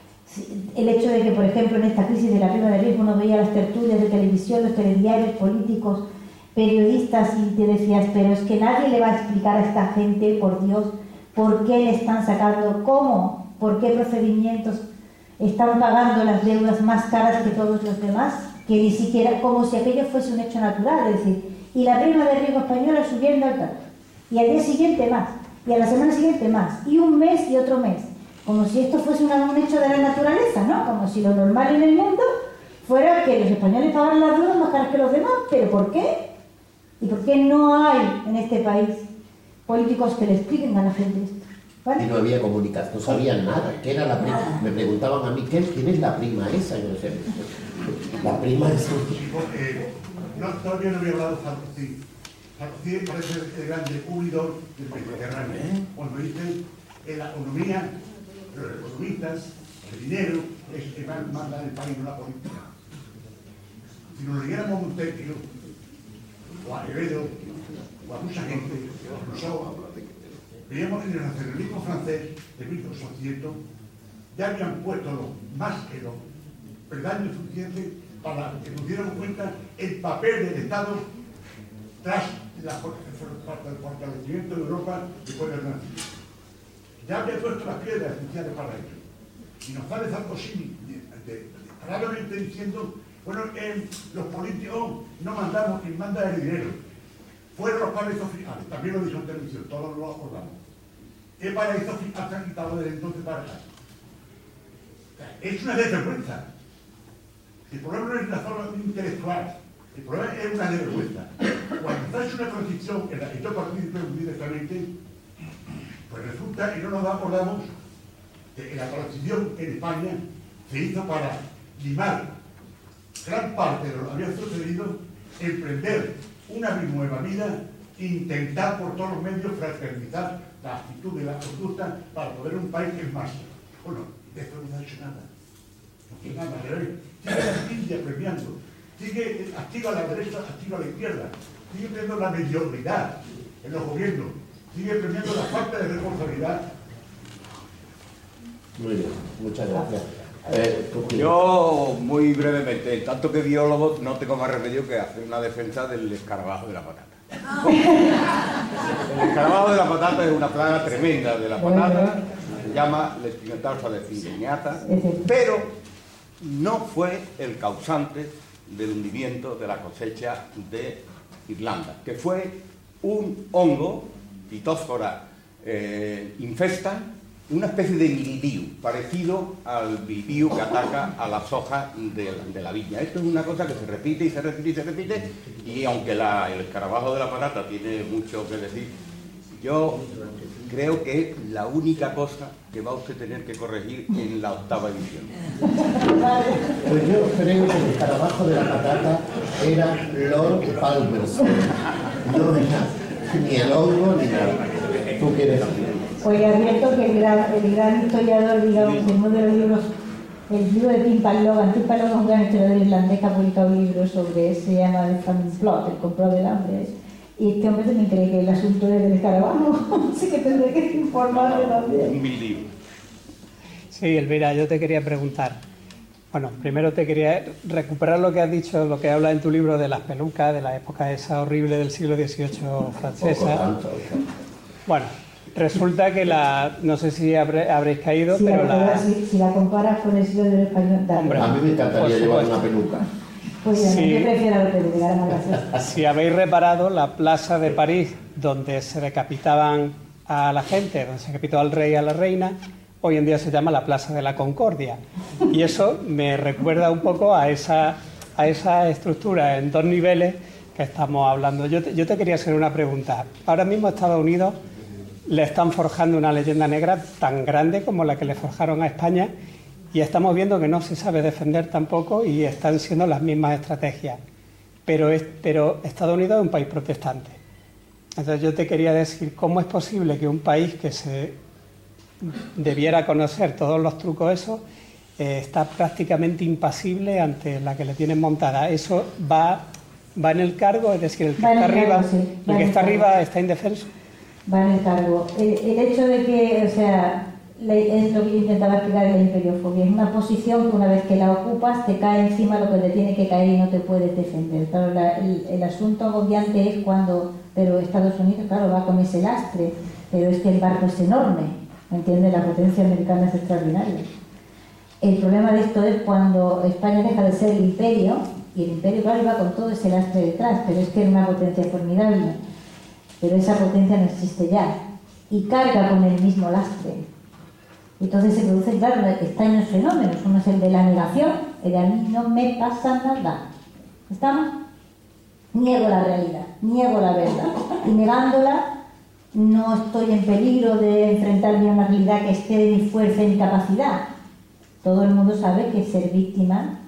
el hecho de que, por ejemplo, en esta crisis de la prima de riesgo uno veía las tertulias de televisión, los telediarios, políticos, periodistas, y te decías, pero es que nadie le va a explicar a esta gente, por Dios, por qué le están sacando, cómo, por qué procedimientos están pagando las deudas más caras que todos los demás, que ni siquiera, como si aquello fuese un hecho natural, es decir, y la prima de riesgo española subiendo al tanto, y al día siguiente más, y a la semana siguiente más, y un mes y otro mes, como si esto fuese una, un hecho de la naturaleza, ¿no? Como si lo normal en el mundo fuera que los españoles pagaran las deudas más caras que los demás. ¿Pero por qué? ¿Y por qué no hay en este país políticos que le expliquen a la gente esto? ¿Vale? Y no había comunicación, no sabían nada. ¿Qué era la prima? Me preguntaban a mí, ¿quién, quién es la prima esa? Yo decía, la prima es... Porque no, todavía no había hablado de Sarkozy. Sarkozy parece el gran descubridor del Mediterráneo. Cuando dice en la economía, los economistas, el dinero, es el que manda el país, no la política. Si nos leyéramos un Montesquieu, o a Quevedo, o a mucha gente, Rousseau, veíamos que en el nacionalismo francés de mil ochocientos ya habían puesto los, más que los peldaños suficientes para que nos diéramos cuenta el papel del Estado tras la, el fortalecimiento de Europa después del Renacimiento. Ya había puesto las piedras esenciales para ello. Y nos sale Sarkozy claramente diciendo, bueno, eh, los políticos no mandamos, quien manda el dinero. Fueron los paraísos fiscales, también lo dijo en televisión, todos lo acordamos. ¿Qué paraísos fiscales se han quitado desde entonces para acá? Es una desvergüenza. El problema no es la forma intelectual, el problema es una desvergüenza. Cuando está hecho una transición en la que yo participo directamente, pues resulta que no nos acordamos que la transición en España se hizo para limar gran parte de lo que había sucedido, emprender una nueva vida, intentar por todos los medios fraternizar la actitud y la conducta para poder un país que es más. Bueno, de esto no ha hecho nada. No ha hecho nada, ¿verdad? Sigue la India premiando, sigue activa a la derecha, activa a la izquierda, sigue premiando la mediocridad en los gobiernos, sigue premiando la falta de responsabilidad. Muy bien, muchas gracias. Eh, Yo, muy brevemente, en tanto que biólogo, no tengo más remedio que hacer una defensa del escarabajo de la patata. El escarabajo de la patata es una plaga tremenda de la patata, se llama la espinotarfa de cingeniata, pero no fue el causante del hundimiento de la cosecha de Irlanda, que fue un hongo, Phytophthora eh, infesta, una especie de mildiu, parecido al mildiu que ataca a las hojas de, de la viña. Esto es una cosa que se repite y se repite y se repite, y aunque la, el escarabajo de la patata tiene mucho que decir, yo creo que es la única cosa que va usted a tener que corregir en la octava edición. Pues yo creo que el escarabajo de la patata era Lord Palmerston, no era ni el hongo ni nada. ¿Tú quieres decir? Pues advierto que el gran, el gran historiador, digamos, en uno de los libros, el libro de Tim Logan, Tim Logan es un gran historiador irlandés que ha publicado un libro sobre, se llama The Famine Plot, el complot del hambre, y este hombre también cree que el asunto es del escarabajo, así que tendré que informarme también. Un mildiu. Sí, Elvira, yo te quería preguntar. Bueno, primero te quería recuperar lo que has dicho, lo que habla en tu libro de las pelucas, de la época esa horrible del siglo dieciocho francesa. Bueno, resulta que la... No sé si habré, habréis caído, si pero la, la... Si, si la comparas con el siglo del español... Hombre, a mí me encantaría llevar una peluca. Pues ya, sí. Yo prefiero la peluca, era más graciosa. Si habéis reparado, la plaza de París, donde se decapitaban a la gente, donde se decapitó al rey y a la reina, hoy en día se llama la Plaza de la Concordia. Y eso me recuerda un poco a esa, a esa estructura en dos niveles que estamos hablando. Yo te, yo te quería hacer una pregunta. Ahora mismo a Estados Unidos le están forjando una leyenda negra tan grande como la que le forjaron a España, y estamos viendo que no se sabe defender tampoco y están siendo las mismas estrategias. Pero, es, pero Estados Unidos es un país protestante. Entonces yo te quería decir, ¿cómo es posible que un país que se debiera conocer todos los trucos esos eh, está prácticamente impasible ante la que le tienen montada? Eso va, va en el cargo, es decir, el que va está arriba, cargo, sí, el que está cargo. arriba está indefenso. Va en el cargo. El, el hecho de que, o sea, le, es lo que yo intentaba explicar en la imperiofobia, es una posición que una vez que la ocupas te cae encima lo que te tiene que caer y no te puedes defender. Claro, la, el, el asunto agobiante es cuando, pero Estados Unidos, claro, va con ese lastre, pero es que el barco es enorme, ¿me entiendes? La potencia americana es extraordinaria. El problema de esto es cuando España deja de ser el imperio, y el imperio, claro, iba con todo ese lastre detrás, pero es que era una potencia formidable, pero esa potencia no existe ya, y carga con el mismo lastre. Entonces se producen, claro, extraños fenómenos. Uno es el de la negación, el de a mí no me pasa nada. ¿Estamos? Niego la realidad, niego la verdad, y negándola no estoy en peligro de enfrentarme a una realidad que esté de mi fuerza y mi capacidad. Todo el mundo sabe que ser víctima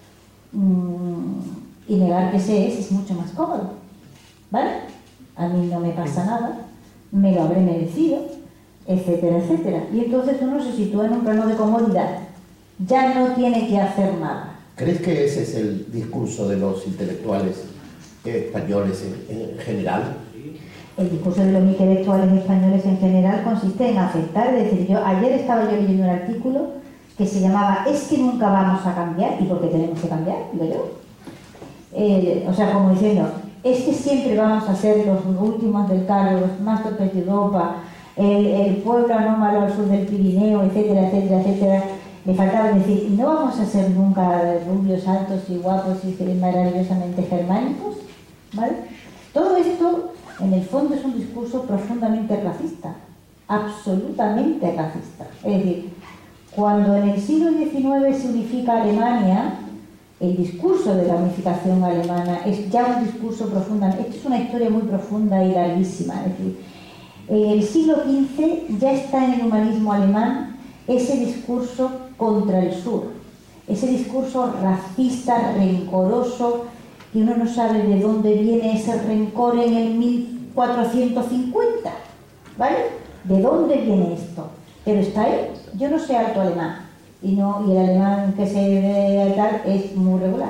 mmm, y negar que se es es mucho más cómodo, ¿vale? A mí no me pasa nada, me lo habré merecido, etcétera, etcétera. Y entonces uno se sitúa en un plano de comodidad, ya no tiene que hacer nada. ¿Crees que ese es el discurso de los intelectuales españoles en, en general? El discurso de los intelectuales españoles en general consiste en afectar, es decir, yo ayer estaba yo leyendo un artículo que se llamaba ¿es que nunca vamos a cambiar? ¿Y por qué tenemos que cambiar? Digo yo. Eh, o sea, como diciendo, es que siempre vamos a ser los últimos del cargo, los más torpes de Europa, el, el pueblo anómalo al sur del Pirineo, etcétera, etcétera, etcétera. Le faltaba decir, ¿y no vamos a ser nunca rubios, altos y guapos y maravillosamente germánicos? ¿Vale? Todo esto, en el fondo, es un discurso profundamente racista, absolutamente racista. Es decir, cuando en el siglo diecinueve se unifica Alemania, el discurso de la unificación alemana es ya un discurso profundamente... Esto es una historia muy profunda y larguísima. Es decir, en el siglo quince ya está en el humanismo alemán ese discurso contra el sur, ese discurso racista, rencoroso, que uno no sabe de dónde viene ese rencor en el mil cuatrocientos cincuenta, ¿vale? ¿De dónde viene esto? Pero está ahí. Yo no sé alto alemán, y, no, y el alemán que se debe tal es muy regular.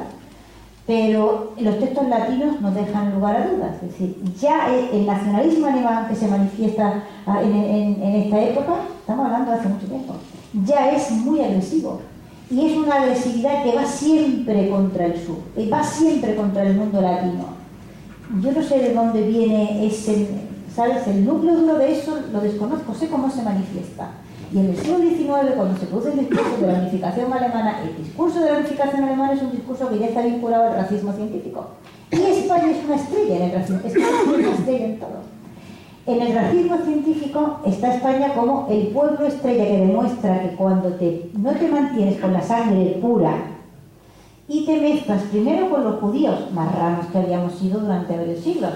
Pero los textos latinos nos dejan lugar a dudas. Es decir, ya el nacionalismo alemán que se manifiesta en, en, en esta época, estamos hablando de hace mucho tiempo, ya es muy agresivo. Y es una agresividad que va siempre contra el sur, y va siempre contra el mundo latino. Yo no sé de dónde viene ese, ¿sabes? El núcleo duro de eso lo desconozco, sé cómo se manifiesta. Y en el siglo diecinueve, cuando se produce el discurso de la unificación alemana, el discurso de la unificación alemana es un discurso que ya está vinculado al racismo científico. Y España es una estrella en el racismo, España es una estrella en todo. En el racismo científico está España como el pueblo estrella que demuestra que cuando te, no te mantienes con la sangre pura y te mezclas primero con los judíos, marranos que habíamos sido durante varios siglos,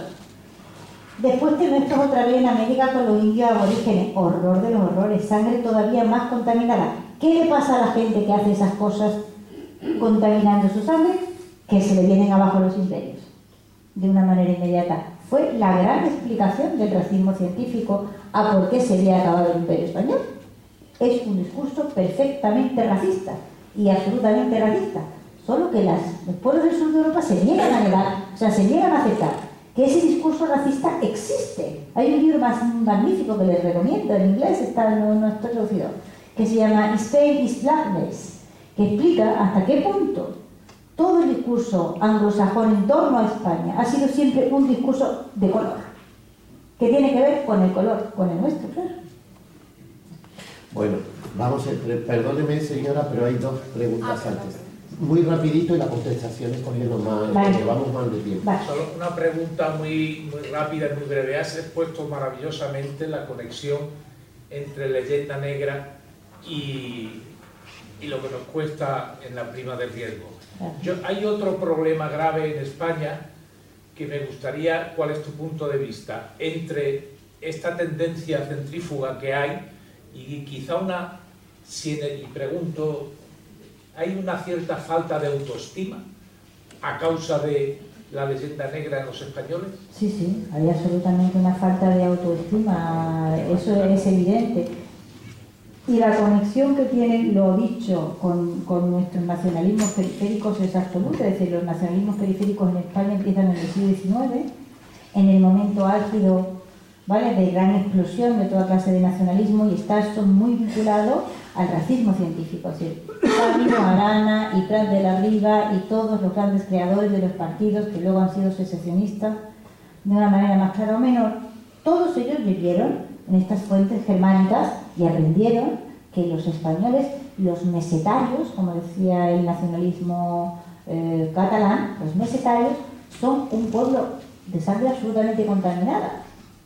después te mezclas otra vez en América con los indios aborígenes, horror de los horrores, sangre todavía más contaminada. ¿Qué le pasa a la gente que hace esas cosas contaminando su sangre? Que se le vienen abajo los imperios, de una manera inmediata. Fue la gran explicación del racismo científico a por qué se había acabado el imperio español. Es un discurso perfectamente racista y absolutamente racista, solo que las, los pueblos del sur de Europa se niegan a negar, o sea, se niegan a aceptar que ese discurso racista existe. Hay un libro más magnífico que les recomiendo, en inglés está, no, no está traducido, que se llama Spain is Blackness, que explica hasta qué punto todo el discurso anglosajón en torno a España ha sido siempre un discurso de color, que tiene que ver con el color, con el nuestro, claro. Bueno, vamos a... Perdóneme, señora, pero hay dos preguntas antes. Muy rapidito y la contestación es cogiendo más, vale. llevamos mal de tiempo. Vale. Solo una pregunta muy, muy rápida y muy breve. Has expuesto maravillosamente la conexión entre Leyenda Negra y, y lo que nos cuesta en la prima de riesgo. Yo, hay otro problema grave en España que me gustaría, ¿cuál es tu punto de vista? Entre esta tendencia centrífuga que hay y quizá una, si en el, y pregunto, ¿hay una cierta falta de autoestima a causa de la leyenda negra en los españoles? Sí, sí, hay absolutamente una falta de autoestima, eso es evidente. Y la conexión que tienen, lo dicho, con, con nuestros nacionalismos periféricos es absoluta. Es decir, los nacionalismos periféricos en España empiezan en el siglo diecinueve, en el momento álgido, ¿vale?, de gran explosión de toda clase de nacionalismo, y está esto muy vinculado al racismo científico. Es decir, Sabino, Arana y Prat de la Riva y todos los grandes creadores de los partidos que luego han sido secesionistas de una manera más clara o menor, todos ellos vivieron en estas fuentes germánicas y aprendieron que los españoles, los mesetarios, como decía el nacionalismo eh, catalán, los mesetarios son un pueblo de sangre absolutamente contaminada.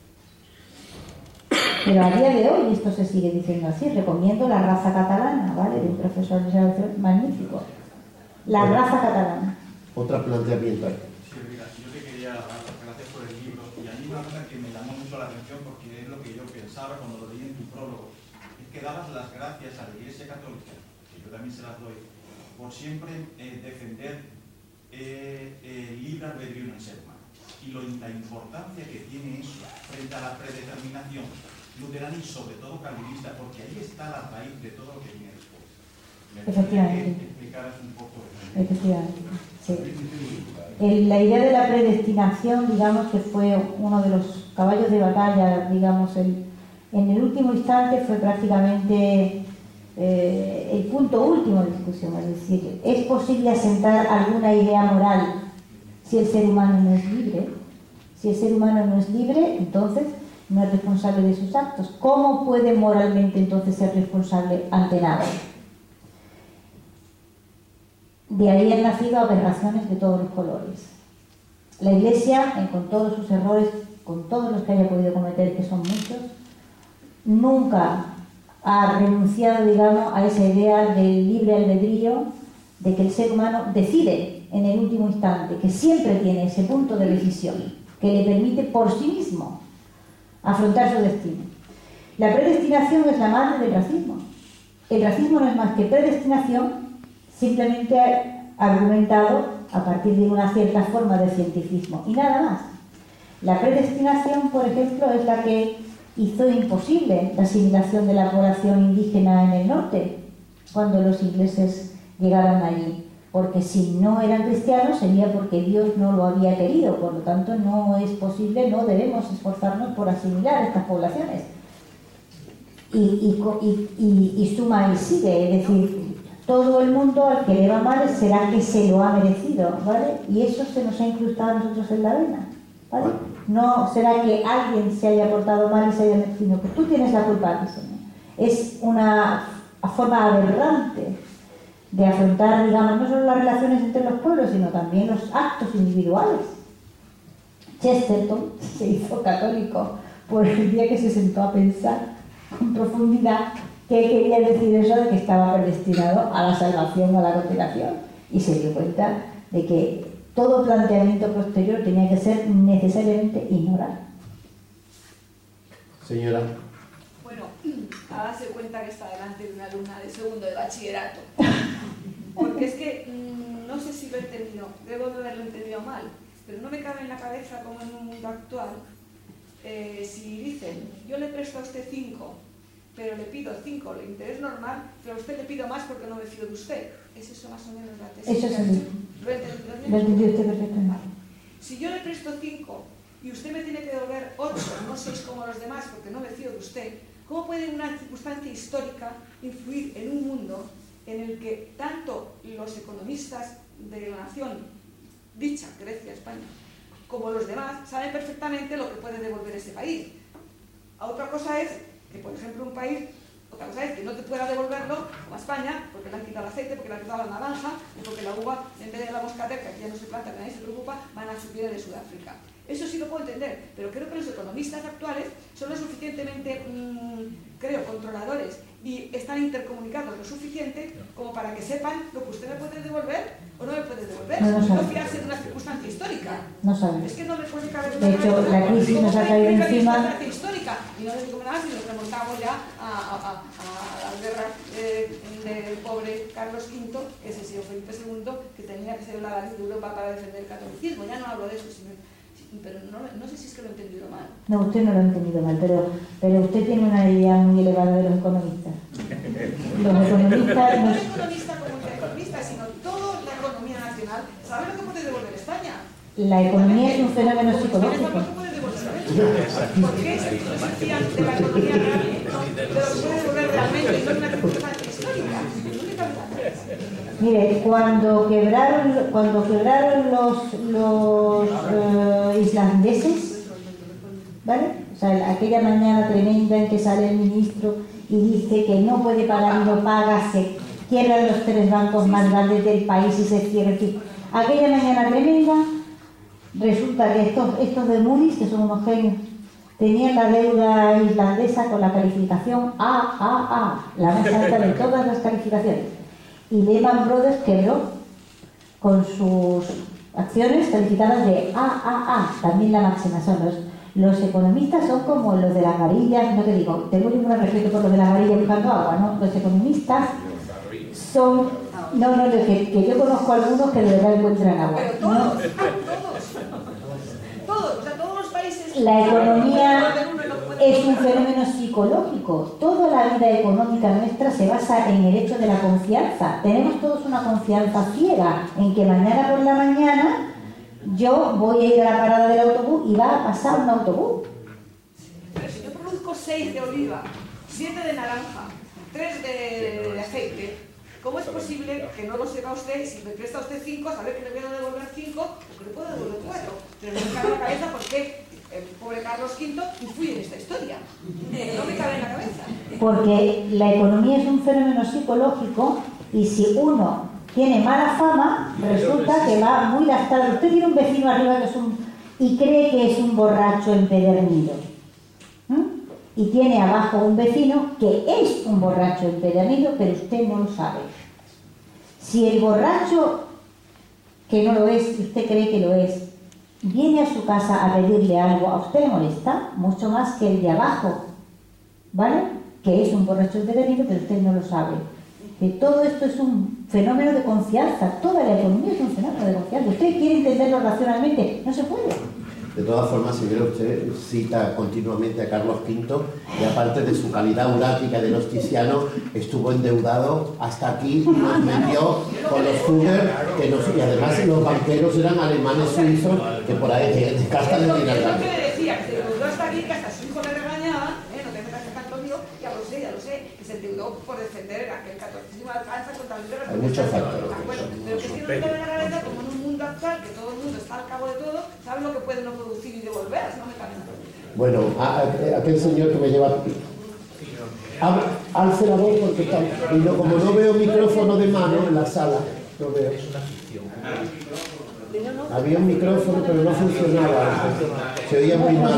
Pero a día de hoy esto se sigue diciendo así. Recomiendo La raza catalana, ¿vale?, de un profesor magnífico. La bueno, raza catalana. Otro planteamiento ahí. Sí, mira, yo te quería dar las gracias por el libro, y a mí una cosa que me llamó mucho la atención, porque es lo que yo pensaba cuando lo leí en tu prólogo, es que dabas las gracias a la Iglesia Católica, que yo también se las doy, por siempre eh, defender eh, el libre albedrío en el ser humano, y lo, la importancia que tiene eso frente a la predeterminación luterana y sobre todo calvinista, porque ahí está la raíz de todo lo que viene después. Me gustaría que explicaras un poco eso. Efectivamente, sí. El, la idea de la predestinación, digamos que fue uno de los caballos de batalla, digamos, el, en el último instante fue prácticamente eh, el punto último de discusión. Es decir, ¿es posible asentar alguna idea moral si el ser humano no es libre? Si el ser humano no es libre, entonces no es responsable de sus actos. ¿Cómo puede moralmente entonces ser responsable ante nada? De ahí han nacido aberraciones de todos los colores. La Iglesia, con todos sus errores, con todos los que haya podido cometer, que son muchos, nunca ha renunciado, digamos, a esa idea del libre albedrío, de que el ser humano decide en el último instante, que siempre tiene ese punto de decisión, que le permite por sí mismo afrontar su destino. La predestinación es la madre del racismo. El racismo no es más que predestinación, simplemente argumentado a partir de una cierta forma de cientificismo, y nada más. La predestinación, por ejemplo, es la que hizo imposible la asimilación de la población indígena en el norte, cuando los ingleses llegaron allí. Porque si no eran cristianos sería porque Dios no lo había querido, por lo tanto no es posible, no debemos esforzarnos por asimilar estas poblaciones. Y, y, y, y suma y sigue, es decir, todo el mundo al que le va mal será que se lo ha merecido, ¿vale? Y eso se nos ha incrustado a nosotros en la vena, ¿vale? No será que alguien se haya portado mal y se haya merecido, sino que tú tienes la culpa, ¿no? Es una forma aberrante de afrontar, digamos, no solo las relaciones entre los pueblos, sino también los actos individuales. Chesterton se hizo católico por el día que se sentó a pensar con profundidad qué quería decir eso de que estaba predestinado a la salvación o a la condenación, y se dio cuenta de que todo planteamiento posterior tenía que ser necesariamente inmoral. Señora. Bueno, hágase cuenta que está delante de una alumna de segundo de bachillerato. Porque es que mmm, no sé si lo he entendido, debo de haberlo entendido mal, pero no me cabe en la cabeza como en un mundo actual, eh, si dicen, yo le presto a usted cinco, pero le pido cinco, el interés normal, pero a usted le pido más porque no me fío de usted. ¿Es eso más o menos la tesis? Eso sí. ¿Lo he entendido bien? Lo entendió usted perfectamente. Si yo le presto cinco y usted me tiene que devolver ocho, no seis como los demás porque no me fío de usted, ¿Cómo puede una circunstancia histórica influir en un mundo en el que tanto los economistas de la nación, dicha Grecia, España, como los demás, saben perfectamente lo que puede devolver ese país? A otra cosa es que, por ejemplo, un país, otra cosa es que no te pueda devolverlo, como a España, porque le han quitado el aceite, porque le han quitado la naranja, y porque la uva, en vez de la moscatel, que aquí ya no se planta, que nadie se preocupa, van a subir de Sudáfrica. Eso sí lo puedo entender, pero creo que los economistas actuales son lo suficientemente, mmm, creo, controladores y están intercomunicados lo suficiente como para que sepan lo que usted me puede devolver o no me puede devolver. No, no, no sabe. fiarse de una circunstancia histórica. No sabe. Es que no me puede caber De hecho, la crisis nos ha caído encima. Histórica, y no le digo nada si nos remontamos ya a, a, a, a la guerra eh, del pobre Carlos quinto, que es el señor Felipe segundo, que tenía que ser la ley de Europa para defender el catolicismo. Ya no hablo de eso, sino, pero no, no sé si es que lo he entendido mal. No, usted no lo ha entendido mal, pero, pero usted tiene una idea muy elevada de los economistas. Los economistas... No Nos... el economista como el economista, sino toda la economía nacional. ¿Sabe lo que puede devolver España? La economía es un fenómeno psicológico. ¿Por qué se fían de la economía realmente? De lo que puede devolver realmente y no es una circunstancia histórica. ¿Dónde cabe la cabeza? Mire, cuando quebraron, cuando quebraron los, los uh, islandeses, ¿vale? O sea, aquella mañana tremenda en que sale el ministro y dice que no puede pagar y no paga, se quiebran los tres bancos más grandes del país y se cierran. Aquella mañana tremenda, resulta que estos, estos de Moody's, que son unos genios, tenían la deuda islandesa con la calificación A A A, la más alta de todas las calificaciones. Y Lehman Brothers quebró con sus acciones calificadas de A A A, también la máxima. Son los, los economistas son como los de las varillas, no te digo, tengo ningún respeto por los de las varillas buscando agua, ¿no? Los economistas son, no, no, que, que yo conozco a algunos que de verdad encuentran agua. Pero todos, ¿no? todos, todos, o sea, todos los países... La economía es un fenómeno psicológico. Toda la vida económica nuestra se basa en el hecho de la confianza. Tenemos todos una confianza ciega en que mañana por la mañana yo voy a ir a la parada del autobús y va a pasar un autobús. Pero si yo produzco seis de oliva, siete de naranja, tres de, de aceite, ¿cómo es posible que no lo sepa usted? Si me presta usted cinco, saber que le voy a devolver cinco o que le puedo devolver cuatro. Pero no me cabe en la cabeza por qué el pobre Carlos quinto influye en esta historia. No me cabe en la cabeza. Porque la economía es un fenómeno psicológico y si uno tiene mala fama, resulta que va muy gastado. Usted tiene un vecino arriba que es un, y cree que es un borracho empedernido. ¿Mm? Y tiene abajo un vecino que es un borracho empedernido, pero usted no lo sabe. Si el borracho, que no lo es, y usted cree que lo es, viene a su casa a pedirle algo, a usted le molesta mucho más que el de abajo, ¿vale? Que es un borracho empedernido, pero usted no lo sabe. Que todo esto es un fenómeno de confianza, toda la economía es un fenómeno de confianza. Usted quiere entenderlo racionalmente, no se puede. De todas formas, si mira usted, cita continuamente a Carlos quinto y aparte de su calidad urática de Nosticiano, estuvo endeudado hasta aquí, nos metió con los Fugger, que nos, y además los banqueros eran alemanes suizos, que por ahí de, de casta de dinero. Es lo que le decía, que se endeudó hasta aquí, que hasta su hijo le regañaba, ¿eh? No te metas en tanto lío, ya lo sé, ya lo sé, que se endeudó por defender aquel catorcísimo alcanza contra el Hay muchos factores. Bueno, pero que tiene que ver la cabeza, como en un mundo actual, que todo el mundo está al cabo de todo, sabe lo que puede no producir y devolver, no me cabe nada. Bueno, a, a, aquel señor que me lleva... Alce la voz porque está... Y no, como no veo micrófono de mano en la sala, no veo. Había un micrófono, pero no funcionaba. Se oía muy mal.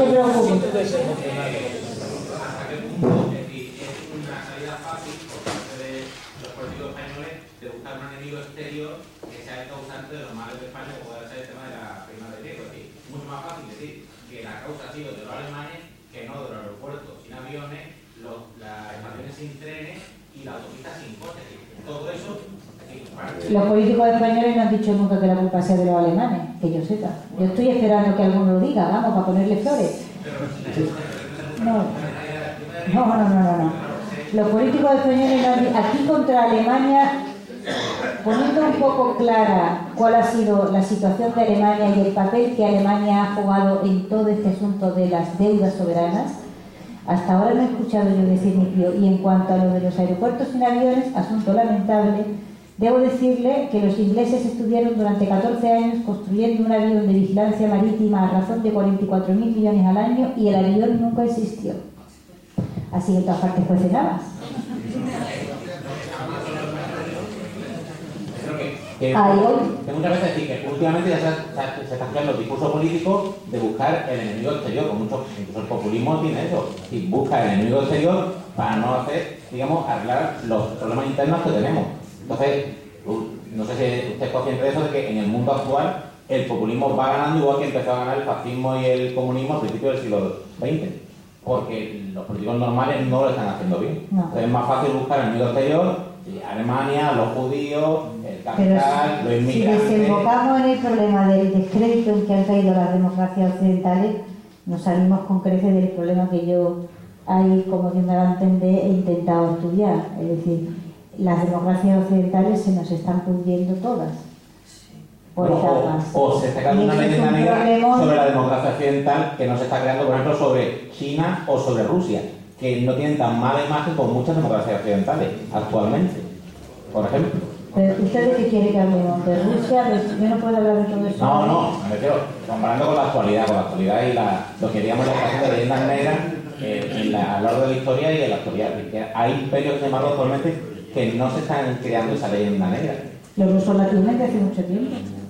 De los males de España, como puede ser el tema de la prima de riesgo. Es decir, mucho más fácil decir que la causa ha sido de los alemanes que no de los aeropuertos sin aviones, los, las estaciones sin trenes y la autopista sin coches. Todo eso. Sí, los políticos españoles no han dicho nunca que la culpa sea de los alemanes, que yo sepa. Yo estoy esperando que alguno lo diga, vamos, para ponerle flores. No, no, no, no, no. no. Los políticos españoles no han dicho, aquí contra Alemania. Poniendo un poco clara cuál ha sido la situación de Alemania y el papel que Alemania ha jugado en todo este asunto de las deudas soberanas, Hasta ahora no he escuchado yo decir ni pío. Y en cuanto a lo de los aeropuertos sin aviones, asunto lamentable, debo decirle que los ingleses estuvieron durante catorce años construyendo un avión de vigilancia marítima a razón de cuarenta y cuatro mil millones al año y el avión nunca existió. Así que en todas partes cuecen habas. Que, que muchas veces decir que últimamente ya se, se, se está creando el discurso político de buscar el enemigo exterior, con mucho, incluso el populismo tiene eso, y busca el enemigo exterior para no hacer, digamos, arreglar los problemas internos que tenemos. Entonces, no sé si usted es consciente de eso, de que en el mundo actual el populismo va ganando igual que empezó a ganar el fascismo y el comunismo al principio del siglo veinte, porque los políticos normales no lo están haciendo bien. No. Entonces es más fácil buscar el enemigo exterior. Alemania, los judíos, el capital, los inmigrantes. Si desembocamos en el problema del descrédito en que han caído las democracias occidentales, nos salimos con creces del problema que yo ahí, como Dios me va a entender, he intentado estudiar. Es decir, las democracias occidentales se nos están pudriendo todas. Por bueno, etapas. O, o se está creando una leyenda negra sobre la democracia occidental que no se está creando, por ejemplo, sobre China o sobre Rusia, que no tienen tan mala imagen como muchas democracias occidentales actualmente, por ejemplo. Pero ¿usted de qué quiere que hablemos? ¿De Rusia? Yo no puedo hablar de todo eso. No, no, me refiero, comparando con la actualidad, con la actualidad y la, lo que digamos la creación de leyendas negras eh, en la, a lo largo de la historia y en la actualidad. Hay imperios llamados actualmente que no se están creando esa leyenda negra. Los rusos la tienen desde hace mucho tiempo.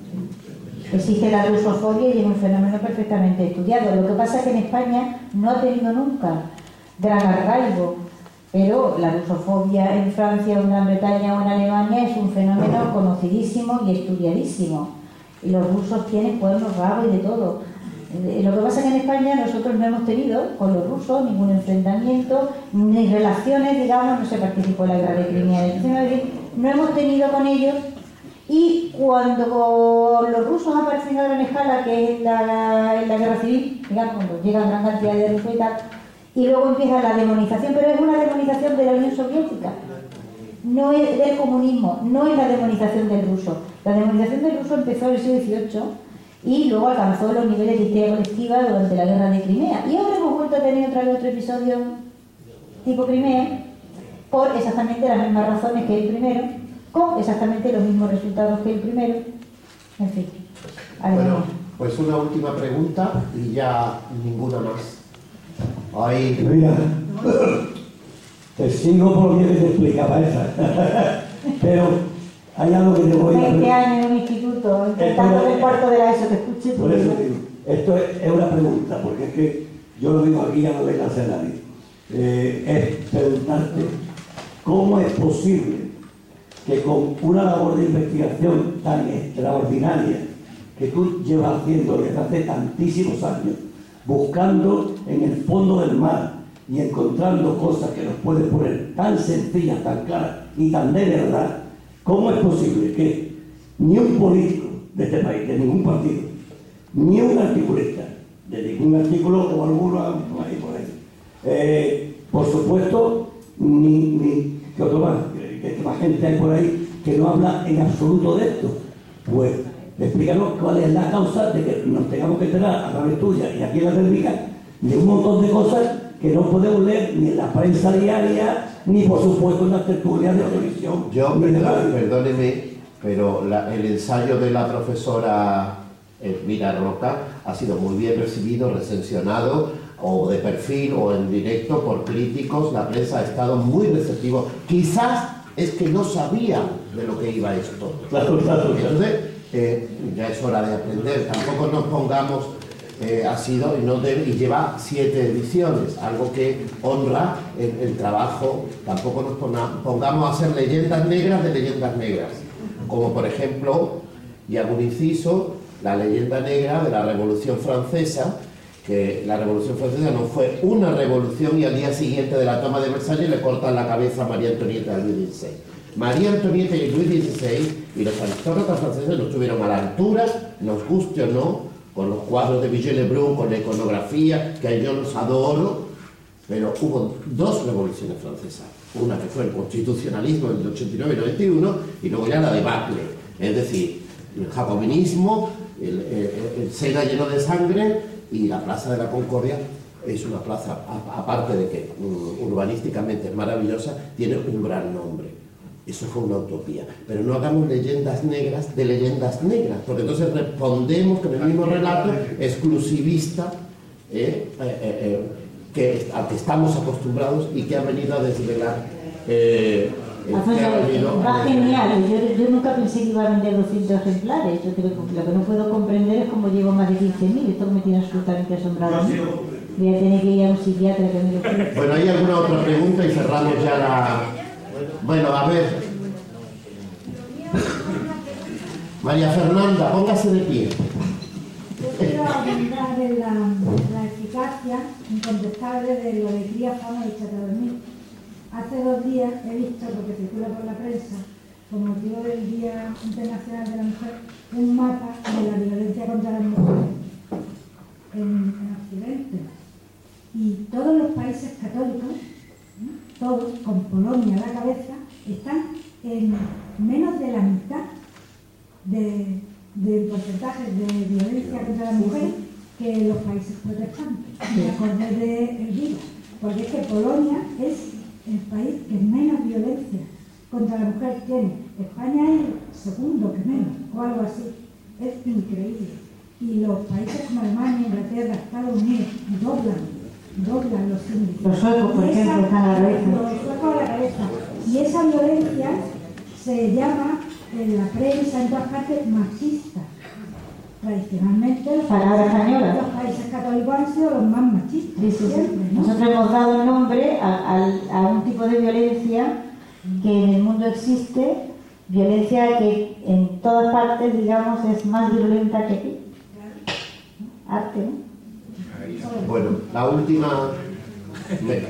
Existe la rusofobia y es un fenómeno perfectamente estudiado. Lo que pasa es que en España no ha tenido nunca gran arraigo, pero la rusofobia en Francia o en Gran Bretaña o en Alemania es un fenómeno conocidísimo y estudiadísimo. Y los rusos tienen cuernos, rabos y de todo. Lo que pasa es que en España nosotros no hemos tenido con los rusos ningún enfrentamiento, ni relaciones, digamos, no se participó en la guerra de Crimea, no hemos tenido con ellos. Y cuando los rusos aparecen a gran escala, que es en la, en la guerra civil, digamos, cuando llegan gran cantidad de rusos y tal, y luego empieza la demonización, pero es una demonización de la Unión Soviética, no es del comunismo, no es la demonización del ruso. La demonización del ruso empezó en el siglo dieciocho y luego alcanzó los niveles de histeria colectiva durante la guerra de Crimea. Y ahora hemos vuelto a tener otra vez otro episodio tipo Crimea, por exactamente las mismas razones que el primero, con exactamente los mismos resultados que el primero. En fin. Bueno, pues una última pregunta y ya ninguna más. Ahí. Mira, te sigo por lo que te explicaba esa. Pero hay algo que te voy a... veinte años en un instituto, intentando el cuarto de la ESO, que escuche. Por eso digo, esto es, es una pregunta, porque es que yo lo digo aquí, ya no le cansé a nadie. Eh, es preguntarte cómo es posible que con una labor de investigación tan extraordinaria que tú llevas haciendo desde hace tantísimos años, buscando en el fondo del mar y encontrando cosas que nos pueden poner tan sencillas, tan claras y tan de verdad, ¿cómo es posible que ni un político de este país, de ningún partido, ni un articulista, de ningún artículo o alguno ahí por ahí, eh, por supuesto, ni, ni que otro más, que más gente hay por ahí que no habla en absoluto de esto? Pues explícanos cuál es la causa de que nos tengamos que enterar a través tuya y aquí en la técnica de un montón de cosas que no podemos leer ni en la prensa diaria ni por supuesto en las tertulias de televisión. Yo, perdón, perdóneme, pero la, el ensayo de la profesora Elvira Roca ha sido muy bien recibido, recensionado, o de perfil o en directo por críticos. La prensa ha estado muy receptivo. Quizás es que no sabían de lo que iba esto. Claro, claro, claro. Entonces, eh, ya es hora de aprender. Tampoco nos pongamos, eh, ha sido y, no debe, y lleva siete ediciones, algo que honra el, el trabajo. Tampoco nos pona, pongamos a hacer leyendas negras de leyendas negras. Como por ejemplo, y hago un inciso, la leyenda negra de la Revolución Francesa, que la Revolución Francesa no fue una revolución y al día siguiente de la toma de Versalles le cortan la cabeza a María Antonieta y a Luis dieciséis. María Antonieta y Luis dieciséis y los aristócratas franceses no estuvieron a la altura, nos guste o no, con los cuadros de Vigée Lebrun, con la iconografía, que yo los adoro, pero hubo dos revoluciones francesas. Una que fue el constitucionalismo en el ochenta y nueve y noventa y uno y luego ya la debacle, es decir, el jacobinismo, el, el, el Sena lleno de sangre y la Plaza de la Concordia es una plaza, a, aparte de que um, urbanísticamente es maravillosa, tiene un gran nombre. Eso fue una utopía. Pero no hagamos leyendas negras de leyendas negras, porque entonces respondemos con el mismo relato exclusivista eh, eh, eh, que, al que estamos acostumbrados y que ha venido a desvelar. Eh, Alfonso, va genial. Yo, yo nunca pensé que iba a vender doscientos ejemplares. Yo creo que lo que no puedo comprender es cómo llevo más de quince mil. Esto me tiene absolutamente asombrado. Voy a tener que ir a un psiquiatra que me lo explique. Bueno, ¿hay alguna otra pregunta y cerramos ya la...? Bueno, a ver. María Fernanda, póngase de pie. Yo quiero abundar en la, la eficacia incontestable de lo de cría, fama y echate a dormir. Hace dos días he visto, porque circula por la prensa, con motivo del Día Internacional de la Mujer, un mapa de la violencia contra las mujeres en, en Occidente. Y todos los países católicos, ¿no?, todos, con Polonia a la cabeza, están en menos de la mitad de, del porcentaje de violencia contra la mujer que los países protestantes, de acuerdo de Elvira, porque es que Polonia es el país que menos violencia contra la mujer tiene. España es el segundo que menos, o algo así. Es increíble. Y los países como Alemania, Inglaterra, Estados Unidos doblan, doblan los índices. Los suecos, por ejemplo, están a la cabeza. Los suecos a la cabeza. Y esa violencia se llama en la prensa, en todas partes, machista. Tradicionalmente, los Palabra española. los países católicos han sido los más machistas. Sí, sí, sí. Siempre, ¿no? Nosotros hemos dado el nombre a, a, a un tipo de violencia que en el mundo existe, violencia que en todas partes, digamos, es más violenta que aquí. Arte, ¿no? Bueno, la última... Venga.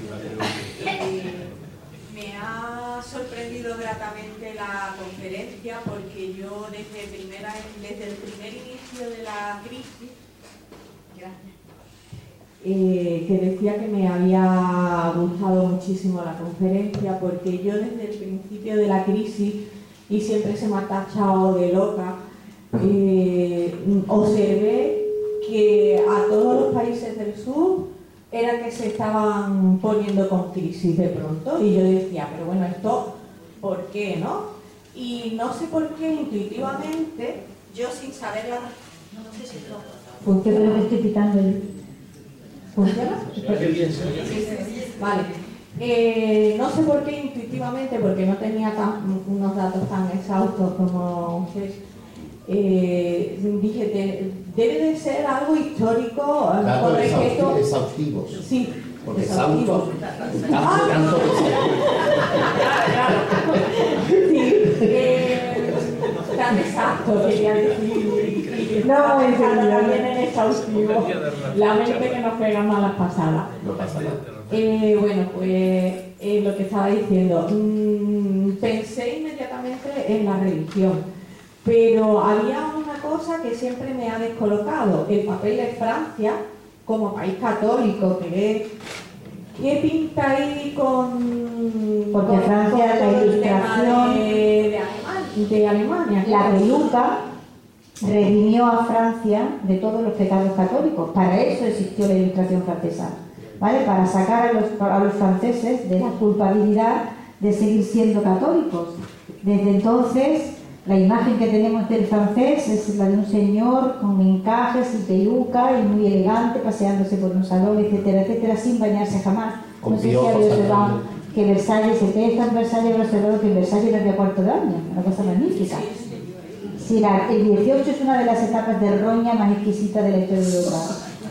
Me ha sorprendido gratamente la conferencia porque yo desde, primera, desde el primer inicio de la crisis, gracias, eh, que decía que me había gustado muchísimo la conferencia porque yo desde el principio de la crisis, y siempre se me ha tachado de loca, eh, observé que a todos los países del sur era que se estaban poniendo con crisis de pronto y yo decía, pero bueno, esto, ¿por qué, no? Y no sé por qué intuitivamente, yo sin saber la... No sé si esto... Funciona lo que estoy pitando el... ¿Funciona? Vale. Eh, no sé por qué intuitivamente, porque no tenía tan, unos datos tan exhaustos como ustedes, eh, dije, de, debe de ser algo histórico, a lo mejor es que esto... exhaustivos. Sí, porque exhaustivos. tanto, tanto, tanto Sí, eh, tan exacto, quería decir. No, pensando también en exhaustivo. La mente que nos pega malas pasadas. No pasa nada. Eh, bueno, pues eh, lo que estaba diciendo, mmm, pensé inmediatamente en la religión, pero había una cosa que siempre me ha descolocado, el papel de Francia como país católico, que ¿qué pinta ahí con, Porque con, Francia, con la el ilustración, tema de, de, Alemania, de Alemania? La peluca redimió a Francia de todos los pecados católicos. Para eso existió la Ilustración francesa, ¿vale? Para sacar a los, a los franceses de la culpabilidad de seguir siendo católicos. Desde entonces, la imagen que tenemos del francés es la de un señor con encajes y peluca y muy elegante, paseándose por un salón, etcétera, etcétera, sin bañarse jamás. No sé si habéis observado que Versalles, el que está en Versalles, ha observado que en Versalles no había cuarto de año, una cosa magnífica. Sí, la, el dieciocho es una de las etapas de roña más exquisita de la historia de Europa.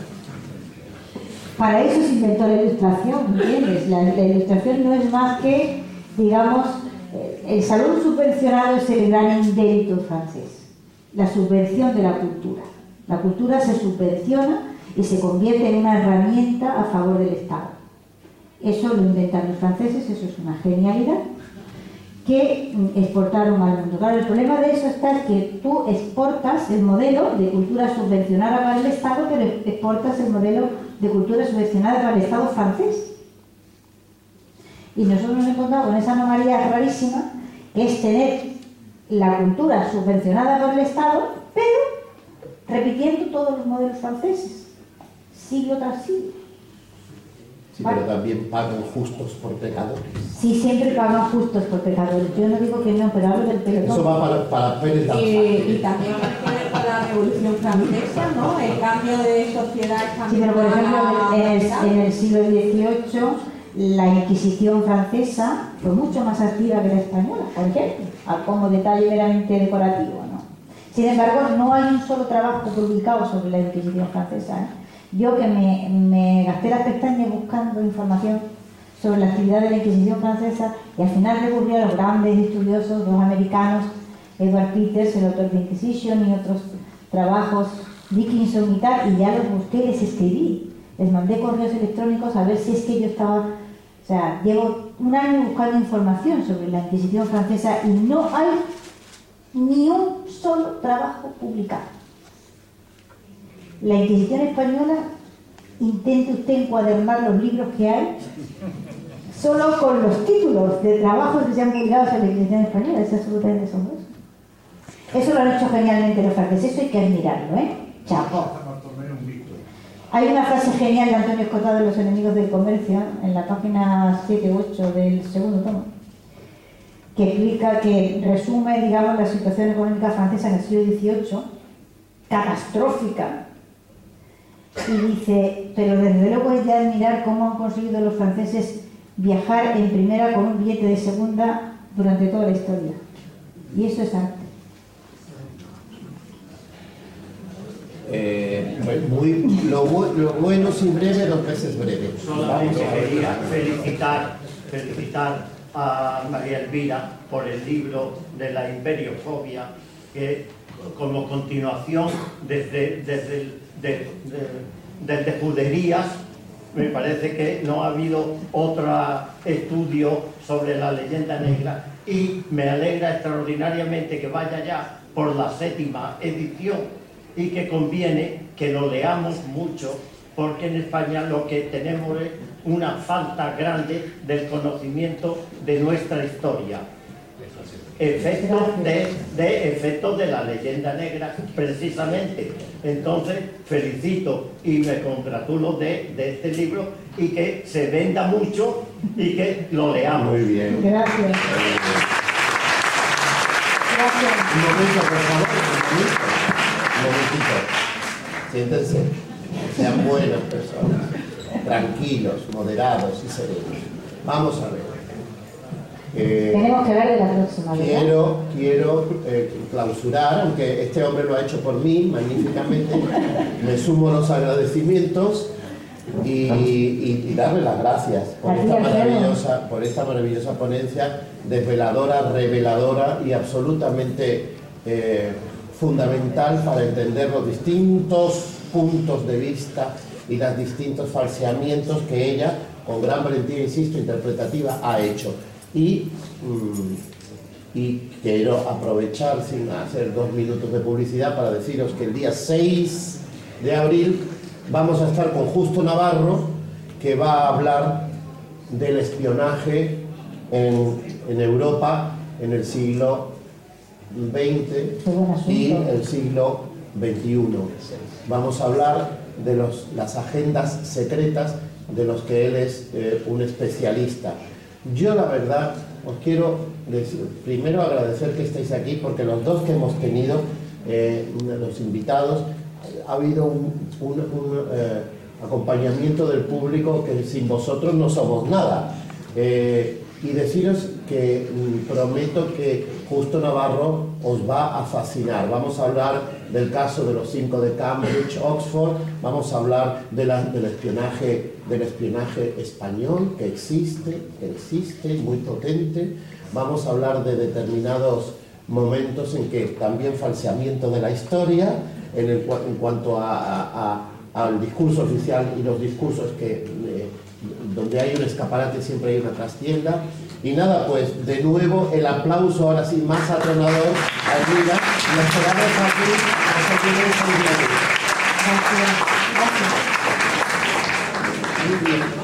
Para eso se inventó la ilustración, ¿entiendes? La, la ilustración no es más que, digamos, el salón subvencionado es el gran indélito francés, la subvención de la cultura. La cultura se subvenciona y se convierte en una herramienta a favor del Estado. Eso lo inventan los franceses, eso es una genialidad que exportaron al mundo. Claro, el problema de eso está es que tú exportas el modelo de cultura subvencionada para el Estado, pero exportas el modelo de cultura subvencionada para el Estado francés. Y nosotros nos hemos encontrado con esa anomalía rarísima, que es tener la cultura subvencionada por el Estado, pero repitiendo todos los modelos franceses, siglo tras siglo. Sí, pero también pagan justos por pecadores. Sí, siempre pagan justos por pecadores. Yo no digo que no, pero hablo del pelotón. Eso va para, para Pérez Danza. Eh, y también refiere con la Revolución Francesa, ¿no? El cambio de sociedad Sí, también. pero por ejemplo, en el, en el siglo dieciocho la Inquisición francesa fue mucho más activa que la española, por ejemplo, como detalle meramente decorativo, ¿no? Sin embargo, no hay un solo trabajo publicado sobre la Inquisición francesa, ¿eh? Yo que me, me gasté las pestañas buscando información sobre la actividad de la Inquisición francesa y al final recurrí a los grandes estudiosos, los americanos, Edward Peters, el autor de Inquisition y otros trabajos, Dickinson y tal, y ya los busqué, les escribí, les mandé correos electrónicos a ver si es que yo estaba, o sea, llevo un año buscando información sobre la Inquisición francesa y no hay ni un solo trabajo publicado. La Inquisición española, intente usted encuadernar los libros que hay, solo con los títulos de trabajos que se han publicado sobre la Inquisición española, es absolutamente asombroso. Eso lo han hecho genialmente los franceses, eso hay que admirarlo, ¿eh? Chapo. Hay una frase genial de Antonio Escotado de Los enemigos del comercio, en la página siete u ocho del segundo tomo, que explica, que resume, digamos, la situación económica francesa en el siglo dieciocho, catastrófica. Y dice, pero desde luego es de admirar cómo han conseguido los franceses viajar en primera con un billete de segunda durante toda la historia. Y eso es arte. Eh, muy, lo, lo bueno sin breve, dos veces breve. Solamente quería felicitar, felicitar a María Elvira por el libro de la imperiofobia, que como continuación desde, desde el De, de, desde juderías, me parece que no ha habido otro estudio sobre la leyenda negra, y me alegra extraordinariamente que vaya ya por la séptima edición y que conviene que lo leamos mucho, porque en España lo que tenemos es una falta grande del conocimiento de nuestra historia. Efectos de, de, efectos de la leyenda negra, precisamente. Entonces, felicito y me congratulo de, de este libro, y que se venda mucho y que lo leamos. Muy bien. Gracias. Gracias. Un momento, por favor, un momentito. Siéntense. Sean buenas personas, tranquilos, moderados y serenos. Vamos a ver. Eh, Tenemos que hablar de la próxima, ¿verdad? Quiero, quiero eh, clausurar, aunque este hombre lo ha hecho por mí magníficamente, me sumo a los agradecimientos y, y, y darle las gracias por esta, maravillosa, por esta maravillosa ponencia, desveladora, reveladora y absolutamente eh, fundamental para entender los distintos puntos de vista y los distintos falseamientos que ella, con gran valentía, insisto, interpretativa, ha hecho. Y, mm, y quiero aprovechar, sin hacer dos minutos de publicidad, para deciros que el día seis de abril vamos a estar con Justo Navarro, que va a hablar del espionaje en, en Europa en el siglo veinte y el siglo veintiuno. Vamos a hablar de los, las agendas secretas de los que él es eh, un especialista. Yo, la verdad, os quiero decir, primero agradecer que estéis aquí, porque los dos que hemos tenido, eh, los invitados, ha habido un, un, un eh, acompañamiento del público que sin vosotros no somos nada. Eh, y deciros que mm, prometo que Justo Navarro os va a fascinar. Vamos a hablar del caso de los cinco de Cambridge, Oxford, vamos a hablar de la, del, espionaje, del espionaje español que existe, que existe, muy potente. Vamos a hablar de determinados momentos en que también falseamiento de la historia, en, el, en cuanto a, a, a, al discurso oficial y los discursos que... Eh, donde hay un escaparate siempre hay una trastienda. Y nada, pues de nuevo el aplauso ahora sí más atronador a Elvira. Nos esperamos aquí hasta que nos Gracias. Gracias. Muy bien.